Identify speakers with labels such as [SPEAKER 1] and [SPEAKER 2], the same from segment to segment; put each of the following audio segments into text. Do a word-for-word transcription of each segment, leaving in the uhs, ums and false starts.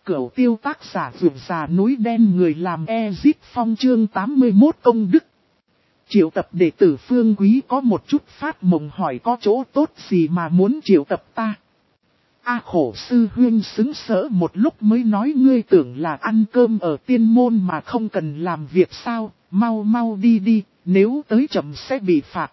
[SPEAKER 1] Cửu tiêu tác giả vượt già núi đen người làm Ezit Phong chương tám mươi mốt công đức. Triệu tập đệ tử Phương Quý có một chút phát mộng hỏi có chỗ tốt gì mà muốn triệu tập ta. A khổ sư huynh xứng sỡ một lúc mới nói ngươi tưởng là ăn cơm ở tiên môn mà không cần làm việc sao, mau mau đi đi, nếu tới chậm sẽ bị phạt.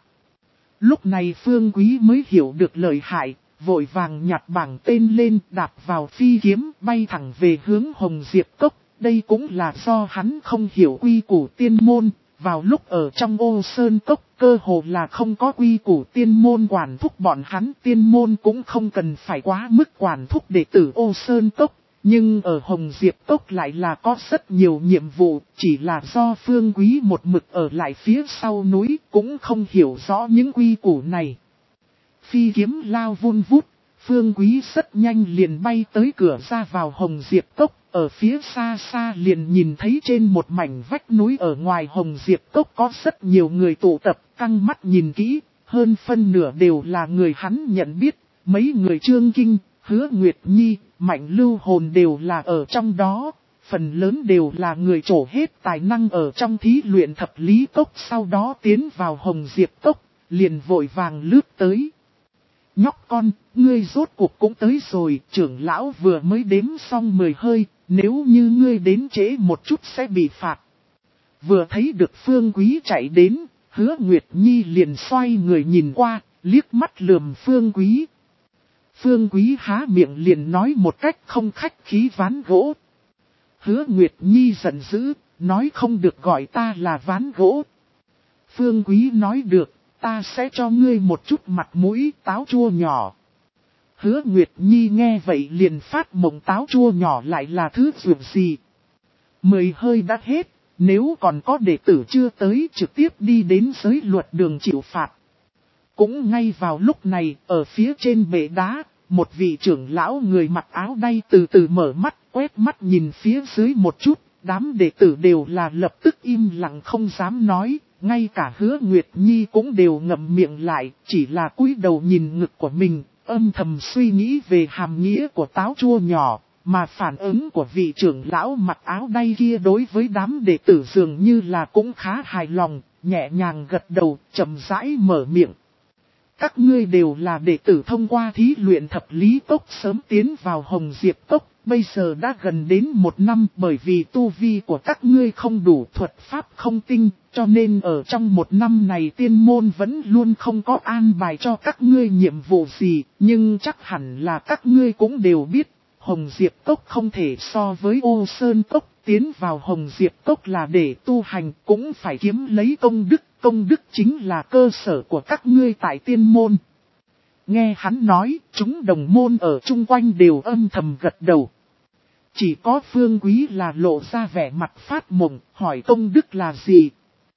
[SPEAKER 1] Lúc này Phương Quý mới hiểu được lợi hại, vội vàng nhặt bảng tên lên đạp vào phi kiếm bay thẳng về hướng Hồng Diệp Cốc. Đây cũng là do hắn không hiểu quy củ tiên môn, vào lúc ở trong Ô Sơn Cốc cơ hồ là không có quy củ tiên môn quản thúc bọn hắn. Tiên môn cũng không cần phải quá mức quản thúc đệ tử Ô Sơn Cốc, nhưng ở Hồng Diệp Cốc lại là có rất nhiều nhiệm vụ, chỉ là do Phương Quý một mực ở lại phía sau núi cũng không hiểu rõ những quy củ này. Phi kiếm lao vun vút, Phương Quý rất nhanh liền bay tới cửa ra vào Hồng Diệp Cốc, ở phía xa xa liền nhìn thấy trên một mảnh vách núi ở ngoài Hồng Diệp Cốc có rất nhiều người tụ tập, căng mắt nhìn kỹ, hơn phân nửa đều là người hắn nhận biết, mấy người Trương Kinh, Hứa Nguyệt Nhi, Mạnh Lưu Hồn đều là ở trong đó, phần lớn đều là người trổ hết tài năng ở trong thí luyện thập lý cốc, sau đó tiến vào Hồng Diệp Cốc, liền vội vàng lướt tới. Nhóc con, ngươi rốt cuộc cũng tới rồi, trưởng lão vừa mới đếm xong mười hơi, nếu như ngươi đến trễ một chút sẽ bị phạt. Vừa thấy được Phương Quý chạy đến, Hứa Nguyệt Nhi liền xoay người nhìn qua, liếc mắt lườm Phương Quý. Phương Quý há miệng liền nói một cách không khách khí ván gỗ. Hứa Nguyệt Nhi giận dữ, nói không được gọi ta là ván gỗ. Phương Quý nói được. Ta sẽ cho ngươi một chút mặt mũi táo chua nhỏ. Hứa Nguyệt Nhi nghe vậy liền phát mộng táo chua nhỏ lại là thứ dường gì. Mười hơi đã hết, nếu còn có đệ tử chưa tới trực tiếp đi đến giới luật đường chịu phạt. Cũng ngay vào lúc này, ở phía trên bệ đá, một vị trưởng lão người mặc áo đay từ từ mở mắt, quét mắt nhìn phía dưới một chút, đám đệ tử đều là lập tức im lặng không dám nói. Ngay cả Hứa Nguyệt Nhi cũng đều ngậm miệng lại, chỉ là cúi đầu nhìn ngực của mình, âm thầm suy nghĩ về hàm nghĩa của táo chua nhỏ, mà phản ứng của vị trưởng lão mặc áo đay kia đối với đám đệ tử dường như là cũng khá hài lòng, nhẹ nhàng gật đầu, chậm rãi mở miệng. Các ngươi đều là đệ tử thông qua thí luyện thập lý cốc sớm tiến vào Hồng Diệp Cốc, bây giờ đã gần đến một năm bởi vì tu vi của các ngươi không đủ, thuật pháp không tinh, cho nên ở trong một năm này tiên môn vẫn luôn không có an bài cho các ngươi nhiệm vụ gì, nhưng chắc hẳn là các ngươi cũng đều biết, Hồng Diệp Cốc không thể so với Ô Sơn Cốc, tiến vào Hồng Diệp Cốc là để tu hành cũng phải kiếm lấy công đức. Công đức chính là cơ sở của các ngươi tại tiên môn. Nghe hắn nói, chúng đồng môn ở chung quanh đều âm thầm gật đầu. Chỉ có Phương Quý là lộ ra vẻ mặt phát mộng, hỏi công đức là gì.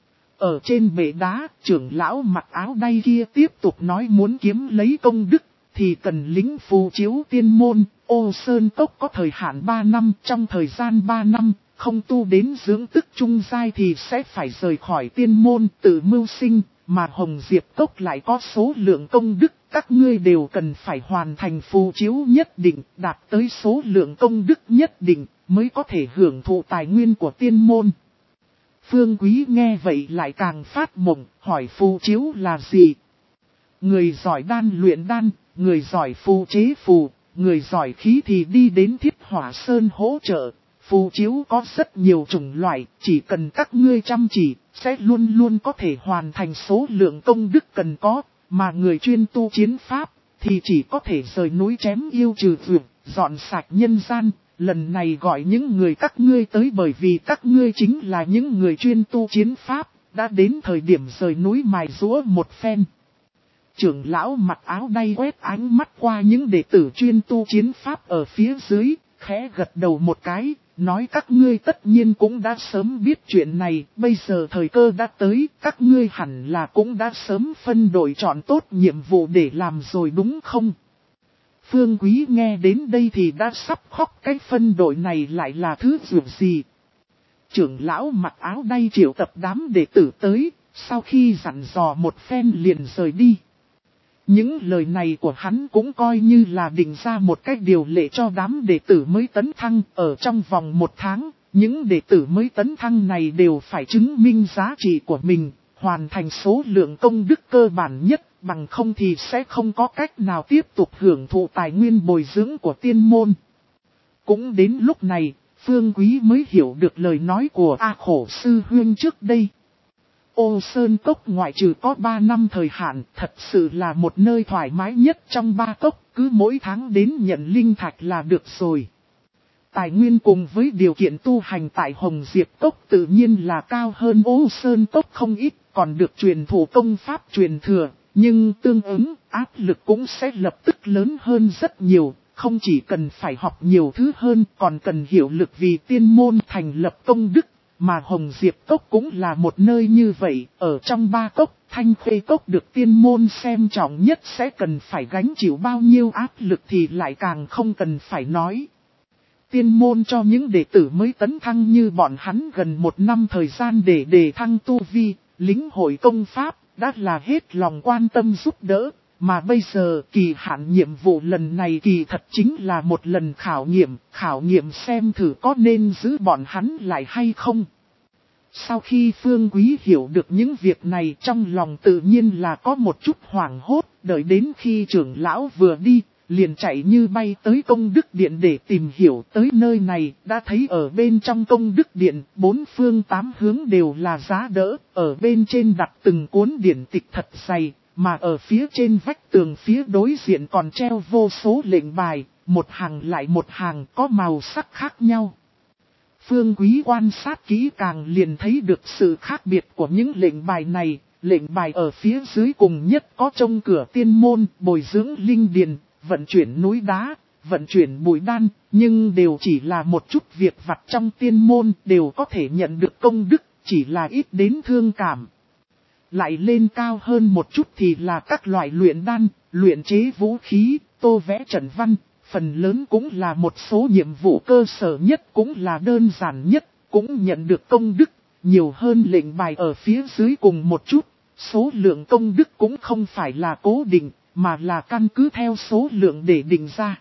[SPEAKER 1] Ở trên bệ đá, trưởng lão mặc áo đay kia tiếp tục nói muốn kiếm lấy công đức, thì cần lính phù chiếu tiên môn. Ô Sơn Cốc có thời hạn ba năm, trong thời gian ba năm. Không tu đến dưỡng tức trung giai thì sẽ phải rời khỏi tiên môn tự mưu sinh, mà Hồng Diệp Cốc lại có số lượng công đức, các ngươi đều cần phải hoàn thành phù chiếu nhất định, đạt tới số lượng công đức nhất định, mới có thể hưởng thụ tài nguyên của tiên môn. Phương Quý nghe vậy lại càng phát mộng, hỏi phù chiếu là gì? Người giỏi đan luyện đan, người giỏi phù chế phù, người giỏi khí thì đi đến Thiết Hỏa Sơn hỗ trợ. Phù chiếu có rất nhiều chủng loại, chỉ cần các ngươi chăm chỉ, sẽ luôn luôn có thể hoàn thành số lượng công đức cần có, mà người chuyên tu chiến pháp, thì chỉ có thể rời núi chém yêu trừ vượt, dọn sạch nhân gian. Lần này gọi những người các ngươi tới bởi vì các ngươi chính là những người chuyên tu chiến pháp, đã đến thời điểm rời núi mài giũa một phen. Trưởng lão mặc áo đay quét ánh mắt qua những đệ tử chuyên tu chiến pháp ở phía dưới, khẽ gật đầu một cái. Nói các ngươi tất nhiên cũng đã sớm biết chuyện này, bây giờ thời cơ đã tới, các ngươi hẳn là cũng đã sớm phân đội chọn tốt nhiệm vụ để làm rồi đúng không? Phương Quý nghe đến đây thì đã sắp khóc, cái phân đội này lại là thứ dù gì? Trưởng lão mặc áo đay triệu tập đám đệ tử tới, sau khi dặn dò một phen liền rời đi. Những lời này của hắn cũng coi như là định ra một cách điều lệ cho đám đệ tử mới tấn thăng. Ở trong vòng một tháng, những đệ tử mới tấn thăng này đều phải chứng minh giá trị của mình, hoàn thành số lượng công đức cơ bản nhất, bằng không thì sẽ không có cách nào tiếp tục hưởng thụ tài nguyên bồi dưỡng của tiên môn. Cũng đến lúc này, Phương Quý mới hiểu được lời nói của A Khổ Sư Huynh trước đây. Ô Sơn Cốc ngoại trừ có ba năm thời hạn, thật sự là một nơi thoải mái nhất trong ba cốc, cứ mỗi tháng đến nhận linh thạch là được rồi. Tài nguyên cùng với điều kiện tu hành tại Hồng Diệp Cốc tự nhiên là cao hơn Ô Sơn Cốc không ít, còn được truyền thụ công pháp truyền thừa, nhưng tương ứng áp lực cũng sẽ lập tức lớn hơn rất nhiều, không chỉ cần phải học nhiều thứ hơn còn cần hiệu lực vì tiên môn thành lập công đức. Mà Hồng Diệp Cốc cũng là một nơi như vậy, ở trong ba cốc, Thanh Khê Cốc được tiên môn xem trọng nhất sẽ cần phải gánh chịu bao nhiêu áp lực thì lại càng không cần phải nói. Tiên môn cho những đệ tử mới tấn thăng như bọn hắn gần một năm thời gian để đề thăng tu vi, lĩnh hội công pháp, đã là hết lòng quan tâm giúp đỡ. Mà bây giờ kỳ hạn nhiệm vụ lần này kỳ thật chính là một lần khảo nghiệm, khảo nghiệm xem thử có nên giữ bọn hắn lại hay không. Sau khi Phương Quý hiểu được những việc này trong lòng tự nhiên là có một chút hoảng hốt, đợi đến khi trưởng lão vừa đi, liền chạy như bay tới công đức điện để tìm hiểu tới nơi này, đã thấy ở bên trong công đức điện, bốn phương tám hướng đều là giá đỡ, ở bên trên đặt từng cuốn điển tịch thật dày. Mà ở phía trên vách tường phía đối diện còn treo vô số lệnh bài, một hàng lại một hàng có màu sắc khác nhau. Phương Quý quan sát kỹ càng liền thấy được sự khác biệt của những lệnh bài này. Lệnh bài ở phía dưới cùng nhất có trông cửa tiên môn, bồi dưỡng linh điền, vận chuyển núi đá, vận chuyển bụi đan, nhưng đều chỉ là một chút việc vặt trong tiên môn, đều có thể nhận được công đức, chỉ là ít đến thương cảm. Lại lên cao hơn một chút thì là các loại luyện đan, luyện chế vũ khí, tô vẽ trận văn, phần lớn cũng là một số nhiệm vụ cơ sở nhất cũng là đơn giản nhất, cũng nhận được công đức, nhiều hơn lệnh bài ở phía dưới cùng một chút. Số lượng công đức cũng không phải là cố định, mà là căn cứ theo số lượng để định ra.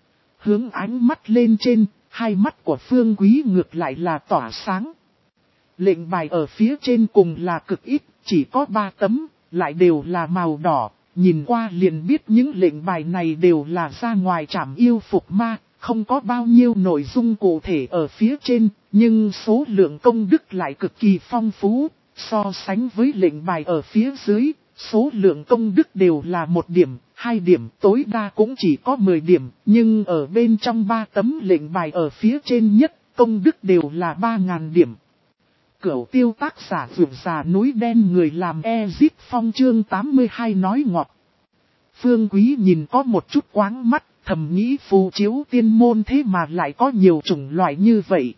[SPEAKER 1] Hướng ánh mắt lên trên, hai mắt của Phương Quý ngược lại là tỏa sáng. Lệnh bài ở phía trên cùng là cực ít, chỉ có ba tấm, lại đều là màu đỏ, nhìn qua liền biết những lệnh bài này đều là ra ngoài trảm yêu phục ma, không có bao nhiêu nội dung cụ thể ở phía trên, nhưng số lượng công đức lại cực kỳ phong phú, so sánh với lệnh bài ở phía dưới, số lượng công đức đều là một điểm, hai điểm, tối đa cũng chỉ có mười điểm, nhưng ở bên trong ba tấm lệnh bài ở phía trên nhất, công đức đều là ba ngàn điểm. Cửu tiêu tác giả vượt già núi đen người làm Ezip Phong chương tám mươi hai nói ngọt. Phương Quý nhìn có một chút quáng mắt, thầm nghĩ phù chiếu tiên môn thế mà lại có nhiều chủng loại như vậy.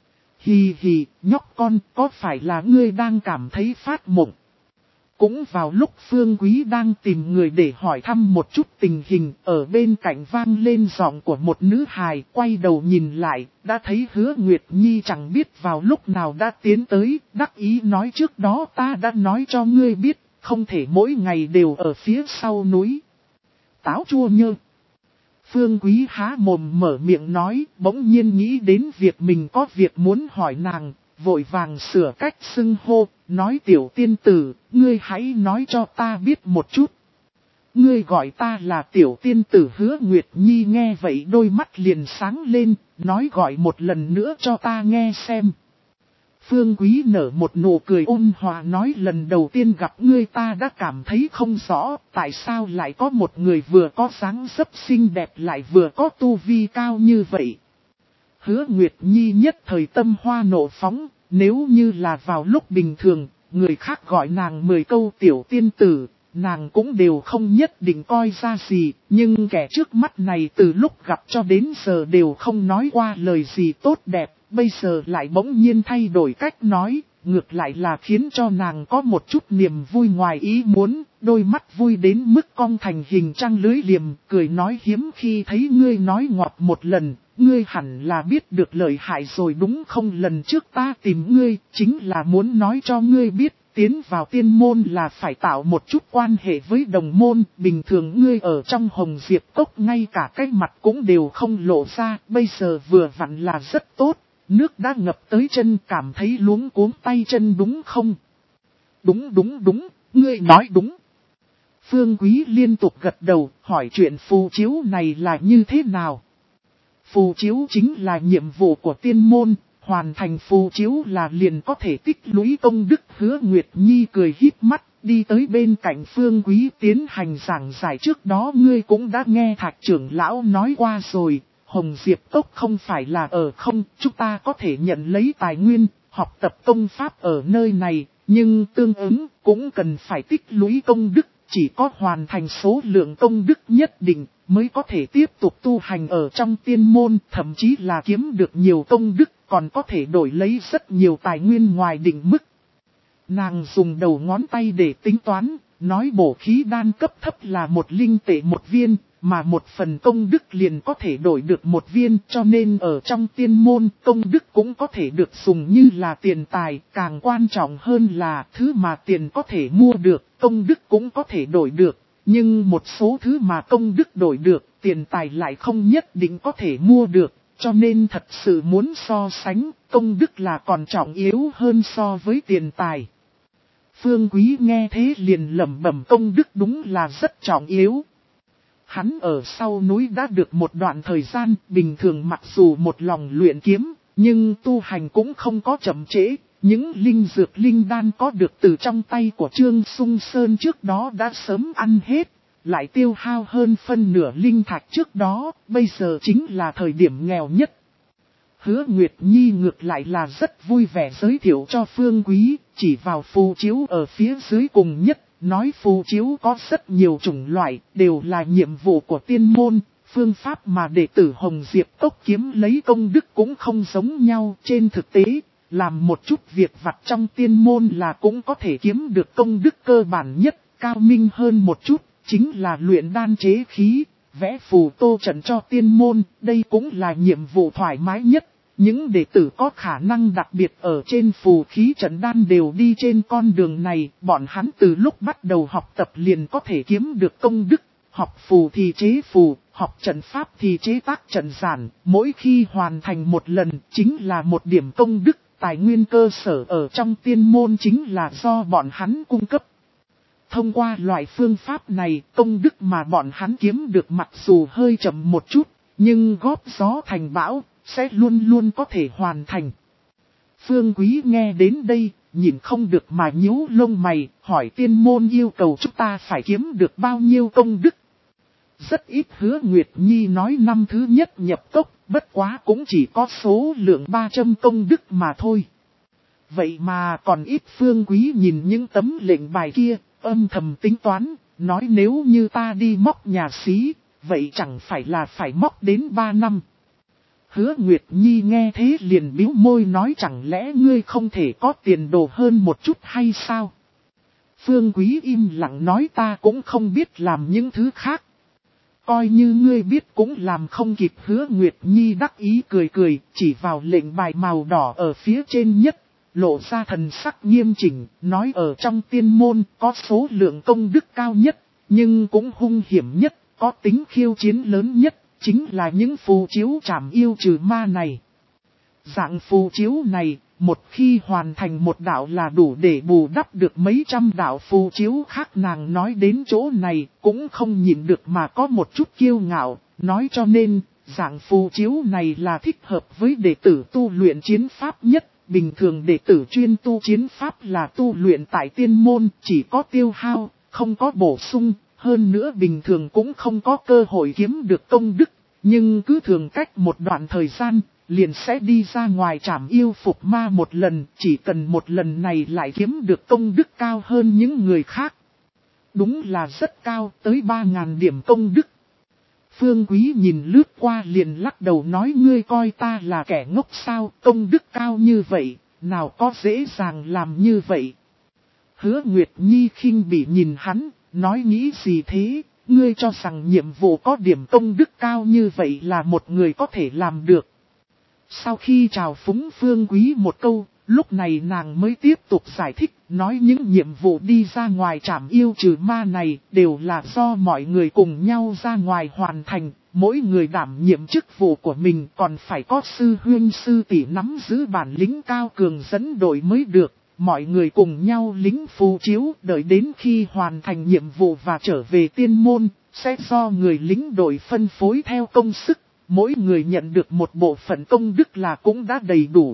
[SPEAKER 1] Hì hì, nhóc con, có phải là ngươi đang cảm thấy phát mộng? Cũng vào lúc Phương Quý đang tìm người để hỏi thăm một chút tình hình, ở bên cạnh vang lên giọng của một nữ hài, quay đầu nhìn lại, đã thấy Hứa Nguyệt Nhi chẳng biết vào lúc nào đã tiến tới, đắc ý nói trước đó ta đã nói cho ngươi biết, không thể mỗi ngày đều ở phía sau núi. Táo chua nhơ. Phương Quý há mồm mở miệng nói, bỗng nhiên nghĩ đến việc mình có việc muốn hỏi nàng, vội vàng sửa cách xưng hô, nói tiểu tiên tử, ngươi hãy nói cho ta biết một chút. Ngươi gọi ta là tiểu tiên tử. Hứa Nguyệt Nhi nghe vậy đôi mắt liền sáng lên, nói gọi một lần nữa cho ta nghe xem. Phương Quý nở một nụ cười ôn hòa nói lần đầu tiên gặp ngươi ta đã cảm thấy không rõ, tại sao lại có một người vừa có dáng dấp xinh đẹp lại vừa có tu vi cao như vậy. Hứa Nguyệt Nhi nhất thời tâm hoa nộ phóng, nếu như là vào lúc bình thường, người khác gọi nàng mười câu tiểu tiên tử, nàng cũng đều không nhất định coi ra gì, nhưng kẻ trước mắt này từ lúc gặp cho đến giờ đều không nói qua lời gì tốt đẹp, bây giờ lại bỗng nhiên thay đổi cách nói, ngược lại là khiến cho nàng có một chút niềm vui ngoài ý muốn, đôi mắt vui đến mức cong thành hình trăng lưới liềm, cười nói hiếm khi thấy ngươi nói ngọt một lần. Ngươi hẳn là biết được lợi hại rồi đúng không? Lần trước ta tìm ngươi, chính là muốn nói cho ngươi biết, tiến vào tiên môn là phải tạo một chút quan hệ với đồng môn, bình thường ngươi ở trong Hồng Diệp Cốc ngay cả cái mặt cũng đều không lộ ra, bây giờ vừa vặn là rất tốt, nước đã ngập tới chân cảm thấy luống cuống tay chân đúng không? Đúng đúng đúng, ngươi nói đúng. Phương Quý liên tục gật đầu, hỏi chuyện phù chiếu này là như thế nào? Phù chiếu chính là nhiệm vụ của tiên môn, hoàn thành phù chiếu là liền có thể tích lũy công đức. Hứa Nguyệt Nhi cười híp mắt, đi tới bên cạnh Phương Quý tiến hành giảng giải. Trước đó ngươi cũng đã nghe Thạch trưởng lão nói qua rồi, Hồng Diệp Cốc không phải là ở không, chúng ta có thể nhận lấy tài nguyên, học tập công pháp ở nơi này, nhưng tương ứng cũng cần phải tích lũy công đức. Chỉ có hoàn thành số lượng công đức nhất định mới có thể tiếp tục tu hành ở trong tiên môn, thậm chí là kiếm được nhiều công đức, còn có thể đổi lấy rất nhiều tài nguyên ngoài định mức. Nàng dùng đầu ngón tay để tính toán, nói bổ khí đan cấp thấp là một linh tệ một viên, mà một phần công đức liền có thể đổi được một viên, cho nên ở trong tiên môn công đức cũng có thể được dùng như là tiền tài, càng quan trọng hơn là thứ mà tiền có thể mua được, công đức cũng có thể đổi được, nhưng một số thứ mà công đức đổi được, tiền tài lại không nhất định có thể mua được, cho nên thật sự muốn so sánh, công đức là còn trọng yếu hơn so với tiền tài. Phương Quý nghe thế liền lẩm bẩm công đức đúng là rất trọng yếu. Hắn ở sau núi đã được một đoạn thời gian, bình thường mặc dù một lòng luyện kiếm, nhưng tu hành cũng không có chậm trễ. Những linh dược linh đan có được từ trong tay của Trương Sung Sơn trước đó đã sớm ăn hết, lại tiêu hao hơn phân nửa linh thạch trước đó, bây giờ chính là thời điểm nghèo nhất. Hứa Nguyệt Nhi ngược lại là rất vui vẻ giới thiệu cho Phương Quý, chỉ vào phù chiếu ở phía dưới cùng nhất. Nói phù chiếu có rất nhiều chủng loại, đều là nhiệm vụ của tiên môn, phương pháp mà đệ tử Hồng Diệp Cốc kiếm lấy công đức cũng không giống nhau. Trên thực tế, làm một chút việc vặt trong tiên môn là cũng có thể kiếm được công đức cơ bản nhất, cao minh hơn một chút, chính là luyện đan chế khí, vẽ phù tô trận cho tiên môn, đây cũng là nhiệm vụ thoải mái nhất. Những đệ tử có khả năng đặc biệt ở trên phù khí trận đan đều đi trên con đường này, bọn hắn từ lúc bắt đầu học tập liền có thể kiếm được công đức, học phù thì chế phù, học trận pháp thì chế tác trận giản, mỗi khi hoàn thành một lần chính là một điểm công đức, tài nguyên cơ sở ở trong tiên môn chính là do bọn hắn cung cấp. Thông qua loại phương pháp này, công đức mà bọn hắn kiếm được mặc dù hơi chậm một chút, nhưng góp gió thành bão, sẽ luôn luôn có thể hoàn thành. Phương Quý nghe đến đây, nhìn không được mà nhíu lông mày, hỏi tiên môn yêu cầu chúng ta phải kiếm được bao nhiêu công đức. Rất ít. Hứa Nguyệt Nhi nói năm thứ nhất nhập cốc, bất quá cũng chỉ có số lượng ba trăm công đức mà thôi. Vậy mà còn ít. Phương Quý nhìn những tấm lệnh bài kia, âm thầm tính toán, nói nếu như ta đi móc nhà xí, vậy chẳng phải là phải móc đến ba năm. Hứa Nguyệt Nhi nghe thế liền bĩu môi nói chẳng lẽ ngươi không thể có tiền đồ hơn một chút hay sao? Phương Quý im lặng nói ta cũng không biết làm những thứ khác. Coi như ngươi biết cũng làm không kịp. Hứa Nguyệt Nhi đắc ý cười cười, chỉ vào lệnh bài màu đỏ ở phía trên nhất, lộ ra thần sắc nghiêm chỉnh, nói ở trong tiên môn có số lượng công đức cao nhất, nhưng cũng hung hiểm nhất, có tính khiêu chiến lớn nhất. Chính là những phù chiếu trảm yêu trừ ma này. Dạng phù chiếu này, một khi hoàn thành một đạo là đủ để bù đắp được mấy trăm đạo phù chiếu khác. Nàng nói đến chỗ này, cũng không nhịn được mà có một chút kiêu ngạo, nói cho nên, dạng phù chiếu này là thích hợp với đệ tử tu luyện chiến pháp nhất. Bình thường đệ tử chuyên tu chiến pháp là tu luyện tại tiên môn, chỉ có tiêu hao, không có bổ sung. Hơn nữa bình thường cũng không có cơ hội kiếm được công đức, nhưng cứ thường cách một đoạn thời gian, liền sẽ đi ra ngoài trảm yêu phục ma một lần, chỉ cần một lần này lại kiếm được công đức cao hơn những người khác. Đúng là rất cao, tới ba ngàn điểm công đức. Phương Quý nhìn lướt qua liền lắc đầu nói ngươi coi ta là kẻ ngốc sao, công đức cao như vậy, nào có dễ dàng làm như vậy. Hứa Nguyệt Nhi khinh bỉ nhìn hắn. Nói nghĩ gì thế, ngươi cho rằng nhiệm vụ có điểm công đức cao như vậy là một người có thể làm được. Sau khi chào phúng Phương Quý một câu, Lúc này nàng mới tiếp tục giải thích, nói những nhiệm vụ đi ra ngoài trảm yêu trừ ma này đều là do mọi người cùng nhau ra ngoài hoàn thành, mỗi người đảm nhiệm chức vụ của mình còn phải có sư huynh sư tỷ nắm giữ bản lĩnh cao cường dẫn đội mới được. Mọi người cùng nhau lính phù chiếu đợi đến khi hoàn thành nhiệm vụ và trở về tiên môn, sẽ do người lính đội phân phối theo công sức, mỗi người nhận được một bộ phận công đức là cũng đã đầy đủ.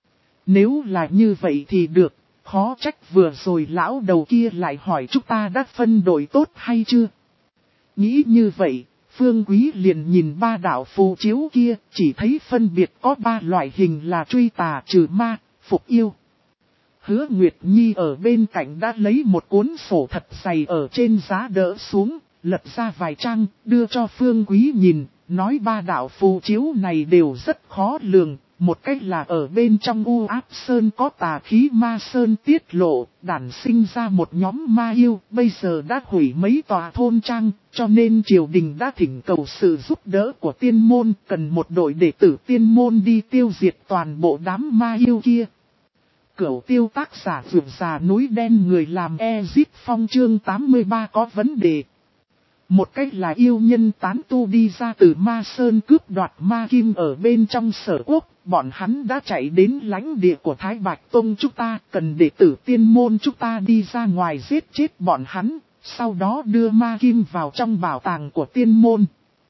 [SPEAKER 1] Nếu là như vậy thì được, khó trách vừa rồi lão đầu kia lại hỏi chúng ta đã phân đội tốt hay chưa. Nghĩ như vậy, Phương Quý liền nhìn ba đạo phù chiếu kia, chỉ thấy phân biệt có ba loại hình là truy tà trừ ma, phục yêu. Hứa Nguyệt Nhi ở bên cạnh đã lấy một cuốn sổ thật dày ở trên giá đỡ xuống, lật ra vài trang, đưa cho Phương Quý nhìn, nói ba đạo phù chiếu này đều rất khó lường. Một cách là ở bên trong U Áp Sơn có tà khí ma sơn tiết lộ, đản sinh ra một nhóm ma yêu, bây giờ đã hủy mấy tòa thôn trang, cho nên triều đình đã thỉnh cầu sự giúp đỡ của tiên môn, cần một đội đệ tử tiên môn đi tiêu diệt toàn bộ đám ma yêu kia. Cửu tiêu tác giả vượt già núi đen người làm Ezip Phong chương tám mươi ba có vấn đề. Một cách là yêu nhân tán tu đi ra từ ma sơn cướp đoạt ma kim ở bên trong sở quốc, bọn hắn đã chạy đến lãnh địa của Thái Bạch Tông chúng ta, cần đệ tử tiên môn chúng ta đi ra ngoài giết chết bọn hắn, sau đó đưa ma kim vào trong bảo tàng của tiên môn.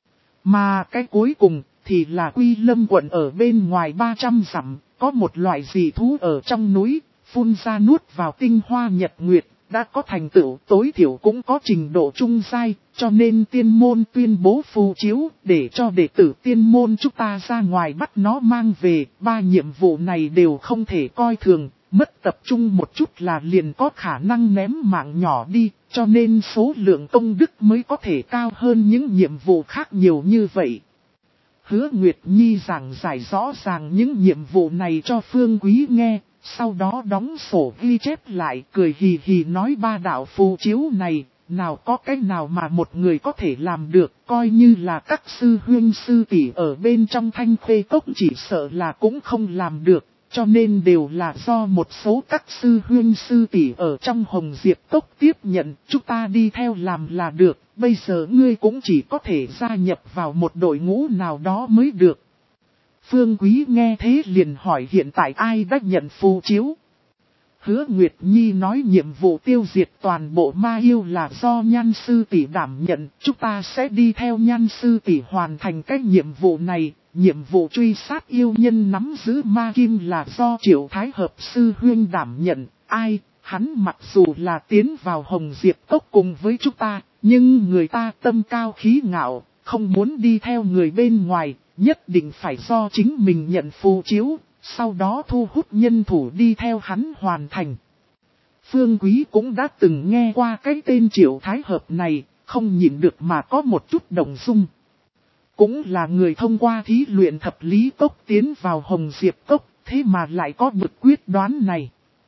[SPEAKER 1] Mà cái cuối cùng thì là Quy Lâm quận ở bên ngoài ba trăm dặm, có một loại dị thú ở trong núi, phun ra nuốt vào tinh hoa nhật nguyệt. Đã có thành tựu tối thiểu cũng có trình độ trung giai, cho nên tiên môn tuyên bố phù chiếu để cho đệ tử tiên môn chúng ta ra ngoài bắt nó mang về. Ba nhiệm vụ này đều không thể coi thường, mất tập trung một chút là liền có khả năng ném mạng nhỏ đi, cho nên số lượng công đức mới có thể cao hơn những nhiệm vụ khác nhiều như vậy. Hứa Nguyệt Nhi giảng giải rõ ràng những nhiệm vụ này cho Phương Quý nghe. Sau đó đóng sổ ghi chép lại cười hì hì nói ba đạo phù chiếu này, nào có cách nào mà một người có thể làm được, coi như là các sư huynh sư tỷ ở bên trong Thanh Khê Cốc chỉ sợ là cũng không làm được, cho nên đều là do một số các sư huynh sư tỷ ở trong Hồng Diệp Cốc tiếp nhận, chúng ta đi theo làm là được, bây giờ ngươi cũng chỉ có thể gia nhập vào một đội ngũ nào đó mới được. Phương Quý nghe thế liền hỏi hiện tại ai đã nhận phù chiếu. Hứa Nguyệt Nhi nói nhiệm vụ tiêu diệt toàn bộ ma yêu là do Nhan Sư Tỷ đảm nhận. Chúng ta sẽ đi theo Nhan Sư Tỷ hoàn thành cái nhiệm vụ này. Nhiệm vụ truy sát yêu nhân nắm giữ ma kim là do Triệu Thái Hợp Sư Huyên đảm nhận. Ai, hắn mặc dù là tiến vào Hồng Diệp Cốc cùng với chúng ta, nhưng người ta tâm cao khí ngạo, không muốn đi theo người bên ngoài. Nhất định phải do chính mình nhận phù chiếu, sau đó thu hút nhân thủ đi theo hắn hoàn thành. Phương Quý cũng đã từng nghe qua cái tên Triệu Thái Hợp này, không nhịn được mà có một chút động dung. Cũng là người thông qua thí luyện thập lý cốc tiến vào Hồng Diệp Cốc, thế mà lại có bực quyết đoán này.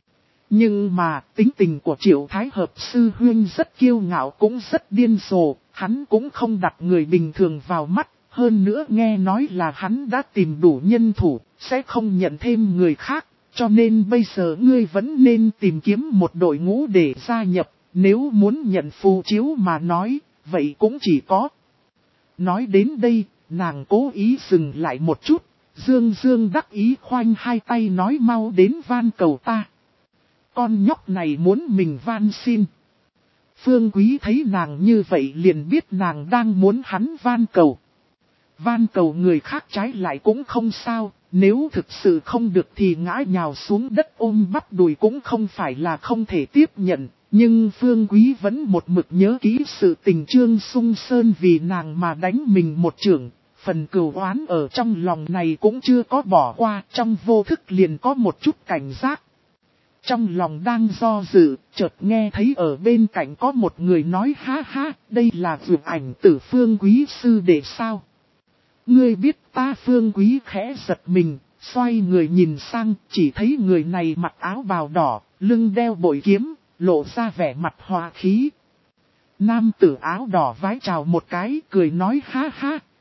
[SPEAKER 1] Nhưng mà tính tình của Triệu Thái Hợp Sư Huyên rất kiêu ngạo cũng rất điên rồ, hắn cũng không đặt người bình thường vào mắt. Hơn nữa nghe nói là hắn đã tìm đủ nhân thủ, sẽ không nhận thêm người khác, cho nên bây giờ ngươi vẫn nên tìm kiếm một đội ngũ để gia nhập, nếu muốn nhận phù chiếu mà nói, vậy cũng chỉ có. Nói đến đây, nàng cố ý dừng lại một chút, dương dương đắc ý khoanh hai tay nói mau đến van cầu ta. Con nhóc này muốn mình van xin. Phương Quý thấy nàng như vậy liền biết nàng đang muốn hắn van cầu. Van cầu người khác trái lại cũng không sao, nếu thực sự không được thì ngã nhào xuống đất ôm bắp đùi cũng không phải là không thể tiếp nhận. Nhưng Phương Quý vẫn một mực nhớ kỹ sự tình Trương Sung Sơn vì nàng mà đánh mình một chưởng. Phần cừu oán ở trong lòng này cũng chưa có bỏ qua, trong vô thức liền có một chút cảnh giác. Trong lòng đang do dự, chợt nghe thấy ở bên cạnh có một người nói ha ha, đây là vượt ảnh tử Phương Quý sư đệ sao. Ngươi biết ta Phương Quý khẽ giật mình, xoay người nhìn sang, chỉ thấy người này mặc áo bào đỏ, lưng đeo bội kiếm, lộ ra vẻ mặt hòa khí. Nam tử áo đỏ vái chào một cái, cười nói ha ha,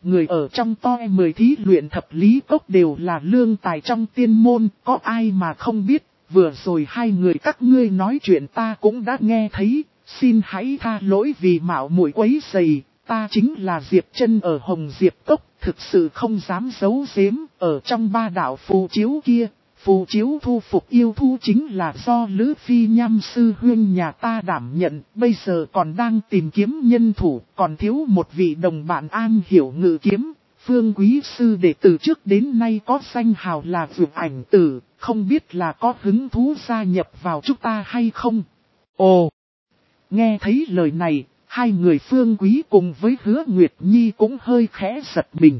[SPEAKER 1] người ở trong toi mười thí luyện thập lý cốc đều là lương tài trong tiên môn, có ai mà không biết, vừa rồi hai người các ngươi nói chuyện ta cũng đã nghe thấy, xin hãy tha lỗi vì mạo muội quấy rầy, ta chính là Diệp Chân ở Hồng Diệp Cốc, thực sự không dám giấu giếm, ở trong ba đạo phù chiếu kia. Phù chiếu thu phục yêu thú chính là do Lữ Phi Nham sư huynh nhà ta đảm nhận, bây giờ còn đang tìm kiếm nhân thủ, còn thiếu một vị đồng bạn an hiểu ngự kiếm. Phương quý sư đệ từ trước đến nay có danh hào là Vượt Ảnh Tử, không biết là có hứng thú gia nhập vào chúng ta hay không? Ồ! Nghe thấy lời này, hai người Phương quý cùng với Hứa Nguyệt Nhi cũng hơi khẽ giật mình.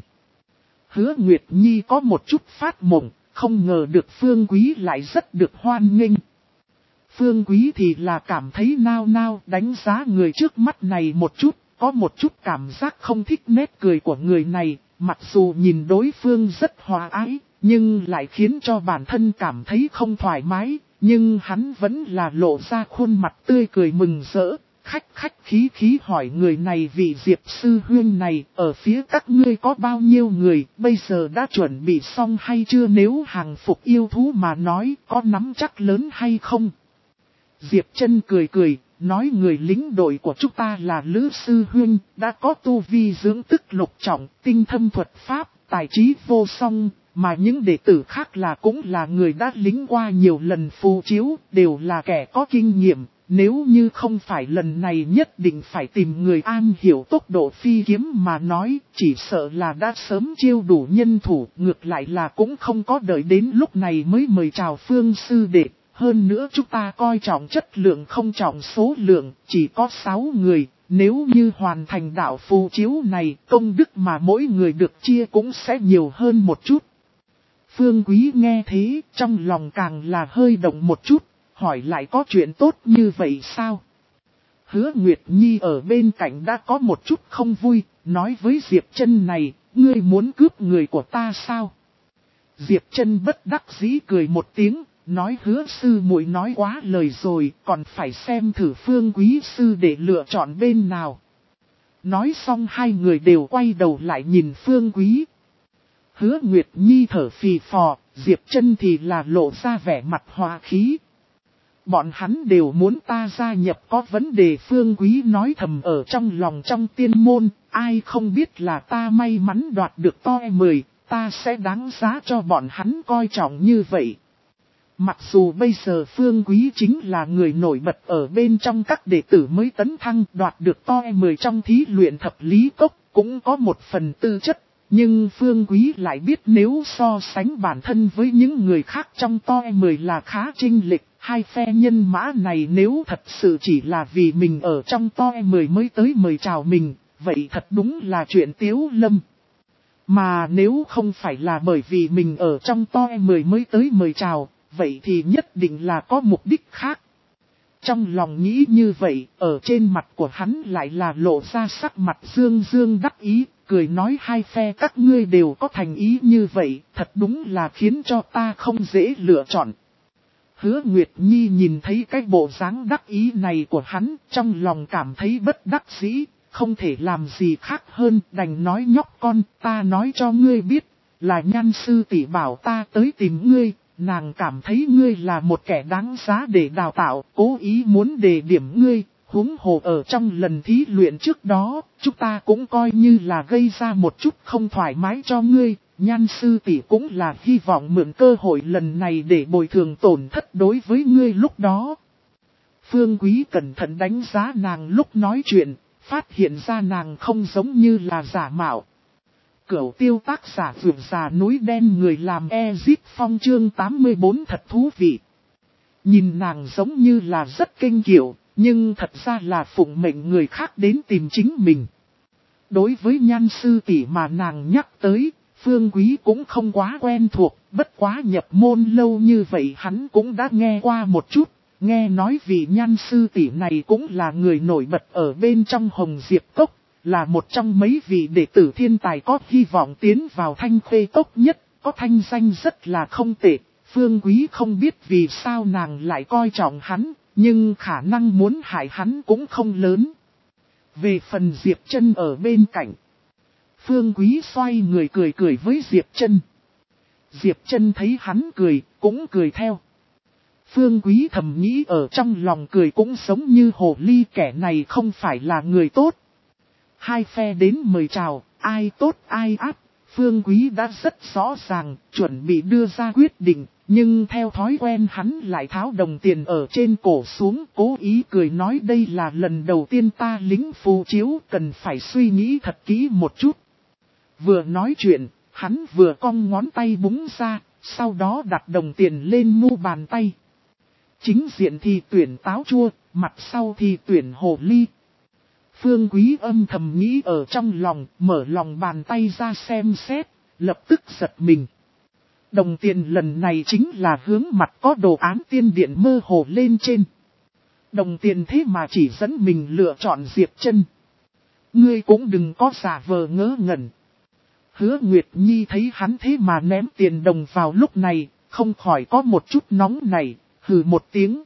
[SPEAKER 1] Hứa Nguyệt Nhi có một chút phát mộng. Không ngờ được Phương Quý lại rất được hoan nghênh. Phương Quý thì là cảm thấy nao nao đánh giá người trước mắt này một chút, có một chút cảm giác không thích nét cười của người này, mặc dù nhìn đối phương rất hòa ái, nhưng lại khiến cho bản thân cảm thấy không thoải mái, nhưng hắn vẫn là lộ ra khuôn mặt tươi cười mừng rỡ. Khách khách khí khí hỏi người này vị Diệp sư huynh này, ở phía các ngươi có bao nhiêu người, bây giờ đã chuẩn bị xong hay chưa, nếu hàng phục yêu thú mà nói, có nắm chắc lớn hay không? Diệp Chân cười cười, nói người lính đội của chúng ta là Lữ sư huynh, đã có tu vi dưỡng tức lục trọng, tinh thâm thuật pháp, tài trí vô song, mà những đệ tử khác là cũng là người đã lính qua nhiều lần phù chiếu, đều là kẻ có kinh nghiệm. Nếu như không phải lần này nhất định phải tìm người an hiểu tốc độ phi kiếm mà nói, chỉ sợ là đã sớm chiêu đủ nhân thủ, ngược lại là cũng không có đợi đến lúc này mới mời chào Phương sư đệ. Hơn nữa chúng ta coi trọng chất lượng không trọng số lượng, chỉ có sáu người, nếu như hoàn thành đạo phù chiếu này, công đức mà mỗi người được chia cũng sẽ nhiều hơn một chút. Phương Quý nghe thế, trong lòng càng là hơi động một chút. Hỏi lại có chuyện tốt như vậy sao? Hứa Nguyệt Nhi ở bên cạnh đã có một chút không vui, nói với Diệp Chân này, ngươi muốn cướp người của ta sao? Diệp Chân bất đắc dĩ cười một tiếng, nói Hứa sư muội nói quá lời rồi, còn phải xem thử Phương Quý sư để lựa chọn bên nào. Nói xong hai người đều quay đầu lại nhìn Phương Quý. Hứa Nguyệt Nhi thở phì phò, Diệp Chân thì là lộ ra vẻ mặt hòa khí. Bọn hắn đều muốn ta gia nhập có vấn đề. Phương Quý nói thầm ở trong lòng trong tiên môn, ai không biết là ta may mắn đoạt được toi mười, ta sẽ đáng giá cho bọn hắn coi trọng như vậy. Mặc dù bây giờ Phương Quý chính là người nổi bật ở bên trong các đệ tử mới tấn thăng đoạt được toi mười trong thí luyện thập lý cốc, cũng có một phần tư chất. Nhưng Phương Quý lại biết nếu so sánh bản thân với những người khác trong toi mười là khá chênh lệch. Hai phe nhân mã này nếu thật sự chỉ là vì mình ở trong toi mười mới tới mời chào mình, vậy thật đúng là chuyện tiếu lâm. Mà nếu không phải là bởi vì mình ở trong toi mười mới tới mời chào, vậy thì nhất định là có mục đích khác. Trong lòng nghĩ như vậy, ở trên mặt của hắn lại là lộ ra sắc mặt dương dương đắc ý, cười nói hai phe các ngươi đều có thành ý như vậy, thật đúng là khiến cho ta không dễ lựa chọn. Hứa Nguyệt Nhi nhìn thấy cái bộ dáng đắc ý này của hắn, trong lòng cảm thấy bất đắc dĩ, không thể làm gì khác hơn, đành nói nhóc con, ta nói cho ngươi biết, là Nhan sư tỷ bảo ta tới tìm ngươi, nàng cảm thấy ngươi là một kẻ đáng giá để đào tạo, cố ý muốn đề điểm ngươi, huống hồ ở trong lần thí luyện trước đó, chúng ta cũng coi như là gây ra một chút không thoải mái cho ngươi. Nhan sư tỷ cũng là hy vọng mượn cơ hội lần này để bồi thường tổn thất đối với ngươi lúc đó. Phương Quý cẩn thận đánh giá nàng lúc nói chuyện, phát hiện ra nàng không giống như là giả mạo. Cửu tiêu tác giả vượt già núi đen người làm Ezip Phong chương tám mươi bốn thật thú vị. Nhìn nàng giống như là rất kinh kiệu, nhưng thật ra là phụng mệnh người khác đến tìm chính mình. Đối với Nhan sư tỷ mà nàng nhắc tới, Phương Quý cũng không quá quen thuộc, bất quá nhập môn lâu như vậy hắn cũng đã nghe qua một chút, nghe nói vị Nhan sư tỷ này cũng là người nổi bật ở bên trong Hồng Diệp Cốc, là một trong mấy vị đệ tử thiên tài có hy vọng tiến vào Thanh Khê Cốc nhất, có thanh danh rất là không tệ. Phương Quý không biết vì sao nàng lại coi trọng hắn, nhưng khả năng muốn hại hắn cũng không lớn. Về phần Diệp Chân ở bên cạnh, Phương Quý xoay người cười cười với Diệp Trân. Diệp Trân thấy hắn cười, cũng cười theo. Phương Quý thầm nghĩ ở trong lòng cười cũng giống như hồ ly, kẻ này không phải là người tốt. Hai phe đến mời chào, ai tốt ai ác, Phương Quý đã rất rõ ràng, chuẩn bị đưa ra quyết định, nhưng theo thói quen hắn lại tháo đồng tiền ở trên cổ xuống, cố ý cười nói đây là lần đầu tiên ta lính phù chiếu, cần phải suy nghĩ thật kỹ một chút. Vừa nói chuyện, hắn vừa cong ngón tay búng ra, sau đó đặt đồng tiền lên mu bàn tay. Chính diện thì tuyển táo chua, mặt sau thì tuyển hồ ly. Phương Quý âm thầm nghĩ ở trong lòng, mở lòng bàn tay ra xem xét, lập tức giật mình. Đồng tiền lần này chính là hướng mặt có đồ án tiên điện mơ hồ lên trên. Đồng tiền thế mà chỉ dẫn mình lựa chọn Diệp Trân. Ngươi cũng đừng có giả vờ ngớ ngẩn. Hứa Nguyệt Nhi thấy hắn thế mà ném tiền đồng vào lúc này, không khỏi có một chút nóng này, hừ một tiếng.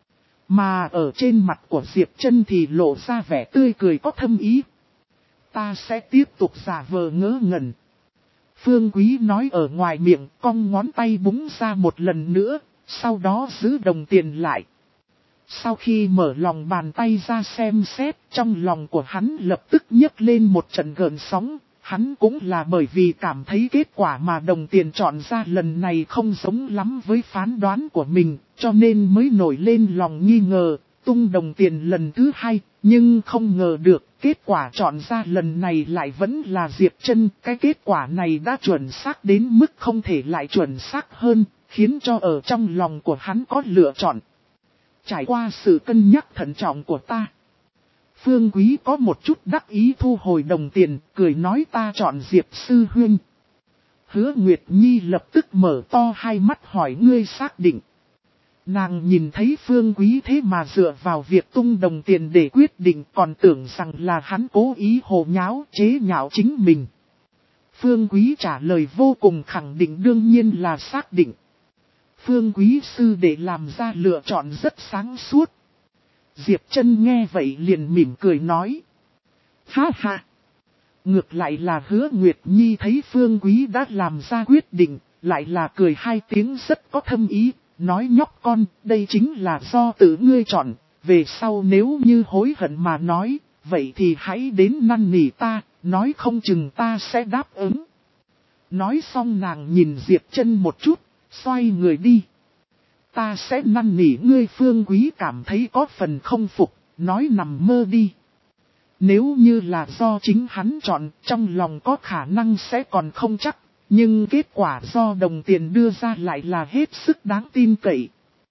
[SPEAKER 1] Mà ở trên mặt của Diệp Trân thì lộ ra vẻ tươi cười có thâm ý. Ta sẽ tiếp tục giả vờ ngớ ngẩn. Phương Quý nói ở ngoài miệng, cong ngón tay búng ra một lần nữa, sau đó giữ đồng tiền lại. Sau khi mở lòng bàn tay ra xem xét, trong lòng của hắn lập tức nhấc lên một trận gợn sóng. Hắn cũng là bởi vì cảm thấy kết quả mà đồng tiền chọn ra lần này không giống lắm với phán đoán của mình, cho nên mới nổi lên lòng nghi ngờ, tung đồng tiền lần thứ hai, nhưng không ngờ được, kết quả chọn ra lần này lại vẫn là Diệp Trân. Cái kết quả này đã chuẩn xác đến mức không thể lại chuẩn xác hơn, khiến cho ở trong lòng của hắn có lựa chọn. Trải qua sự cân nhắc thận trọng của ta, Phương Quý có một chút đắc ý thu hồi đồng tiền, cười nói ta chọn Diệp Sư Huynh. Hứa Nguyệt Nhi lập tức mở to hai mắt hỏi ngươi xác định. Nàng nhìn thấy Phương Quý thế mà dựa vào việc tung đồng tiền để quyết định, còn tưởng rằng là hắn cố ý hồ nháo chế nhạo chính mình. Phương Quý trả lời vô cùng khẳng định, đương nhiên là xác định. Phương Quý sư để làm ra lựa chọn rất sáng suốt. Diệp Trân nghe vậy liền mỉm cười nói. Ha ha! Ngược lại là Hứa Nguyệt Nhi thấy Phương Quý đã làm ra quyết định, lại là cười hai tiếng rất có thâm ý, nói nhóc con, đây chính là do tự ngươi chọn, về sau nếu như hối hận mà nói, vậy thì hãy đến năn nỉ ta, nói không chừng ta sẽ đáp ứng. Nói xong nàng nhìn Diệp Trân một chút, xoay người đi. Ta sẽ năn nỉ ngươi. Phương Quý cảm thấy có phần không phục, nói nằm mơ đi. Nếu như là do chính hắn chọn, trong lòng có khả năng sẽ còn không chắc, nhưng kết quả do đồng tiền đưa ra lại là hết sức đáng tin cậy.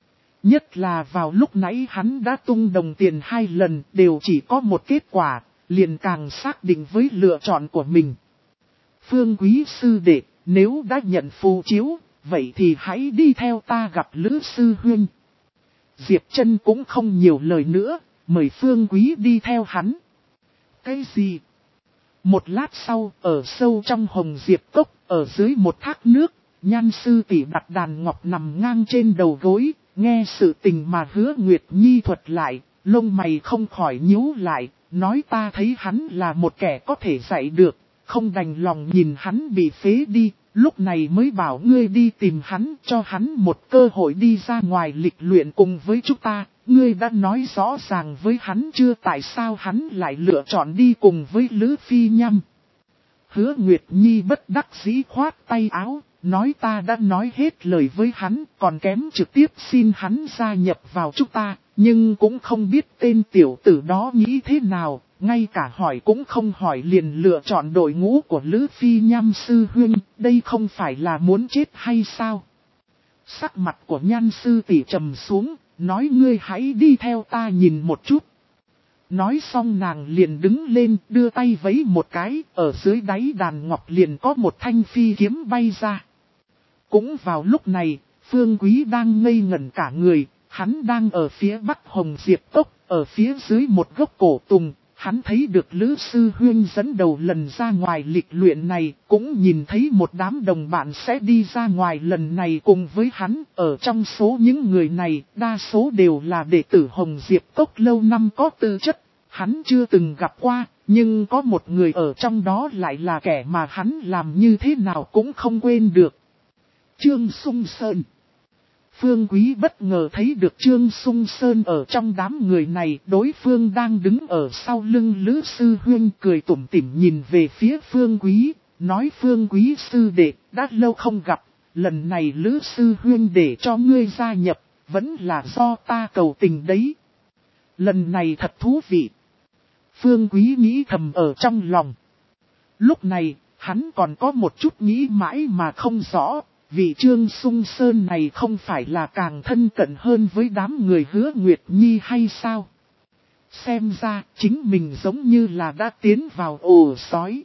[SPEAKER 1] Nhất là vào lúc nãy hắn đã tung đồng tiền hai lần đều chỉ có một kết quả, liền càng xác định với lựa chọn của mình. Phương Quý sư đệ, nếu đã nhận phù chiếu, vậy thì hãy đi theo ta gặp Lữ Sư Huynh. Diệp Trân cũng không nhiều lời nữa, mời Phương Quý đi theo hắn. Cái gì? Một lát sau, ở sâu trong hồng diệp cốc, ở dưới một thác nước, Nhan sư tỷ đặt đàn ngọc nằm ngang trên đầu gối, nghe sự tình mà Hứa Nguyệt Nhi thuật lại, lông mày không khỏi nhíu lại, nói ta thấy hắn là một kẻ có thể dạy được, không đành lòng nhìn hắn bị phế đi. Lúc này mới bảo ngươi đi tìm hắn, cho hắn một cơ hội đi ra ngoài lịch luyện cùng với chúng ta. Ngươi đã nói rõ ràng với hắn chưa, tại sao hắn lại lựa chọn đi cùng với Lữ Phi Nhâm. Hứa Nguyệt Nhi bất đắc dĩ khoát tay áo, nói ta đã nói hết lời với hắn, còn kém trực tiếp xin hắn gia nhập vào chúng ta, nhưng cũng không biết tên tiểu tử đó nghĩ thế nào. Ngay cả hỏi cũng không hỏi liền lựa chọn đội ngũ của Lữ Phi Nham sư huynh, đây không phải là muốn chết hay sao? Sắc mặt của Nhan sư tỷ trầm xuống, nói ngươi hãy đi theo ta nhìn một chút. Nói xong nàng liền đứng lên, đưa tay vẫy một cái, ở dưới đáy đàn ngọc liền có một thanh phi kiếm bay ra. Cũng vào lúc này, Phương Quý đang ngây ngẩn cả người, hắn đang ở phía bắc hồng diệp cốc, ở phía dưới một gốc cổ tùng. Hắn thấy được Lữ Sư Huynh dẫn đầu lần ra ngoài lịch luyện này, cũng nhìn thấy một đám đồng bạn sẽ đi ra ngoài lần này cùng với hắn. Ở trong số những người này, đa số đều là đệ tử Hồng Diệp Cốc lâu năm có tư chất, hắn chưa từng gặp qua, Nhưng có một người ở trong đó lại là kẻ mà hắn làm như thế nào cũng không quên được. Trương Sung Sơn. Phương Quý bất ngờ thấy được Trương Sung Sơn ở trong đám người này, đối phương đang đứng ở sau lưng Lữ Sư Huynh cười tủm tỉm nhìn về phía Phương Quý, nói Phương Quý sư đệ, đã lâu không gặp, lần này Lữ Sư Huynh để cho ngươi gia nhập, vẫn là do ta cầu tình đấy. Lần này thật thú vị. Phương Quý nghĩ thầm ở trong lòng. Lúc này, hắn còn có một chút nghĩ mãi mà không rõ. Vị Trương Sung Sơn này không phải là càng thân cận hơn với đám người Hứa Nguyệt Nhi hay sao? Xem ra chính mình giống như là đã tiến vào ổ sói.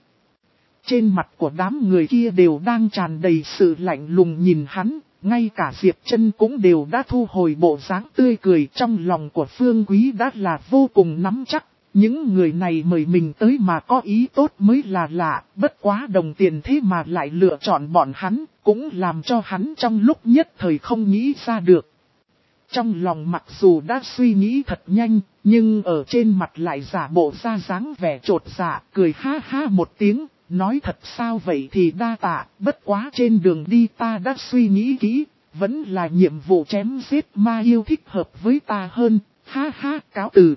[SPEAKER 1] Trên mặt của đám người kia đều đang tràn đầy sự lạnh lùng nhìn hắn, ngay cả Diệp Trân cũng đều đã thu hồi bộ dáng tươi cười. Trong lòng của Phương Quý đã là vô cùng nắm chắc. Những người này mời mình tới mà có ý tốt mới là lạ, bất quá đồng tiền thế mà lại lựa chọn bọn hắn, cũng làm cho hắn trong lúc nhất thời không nghĩ ra được. Trong lòng mặc dù đã suy nghĩ thật nhanh, nhưng ở trên mặt lại giả bộ ra dáng vẻ trột dạ, cười ha ha một tiếng, nói thật sao vậy thì đa tạ, bất quá trên đường đi ta đã suy nghĩ kỹ, vẫn là nhiệm vụ chém giết ma yêu thích hợp với ta hơn, ha ha cáo từ.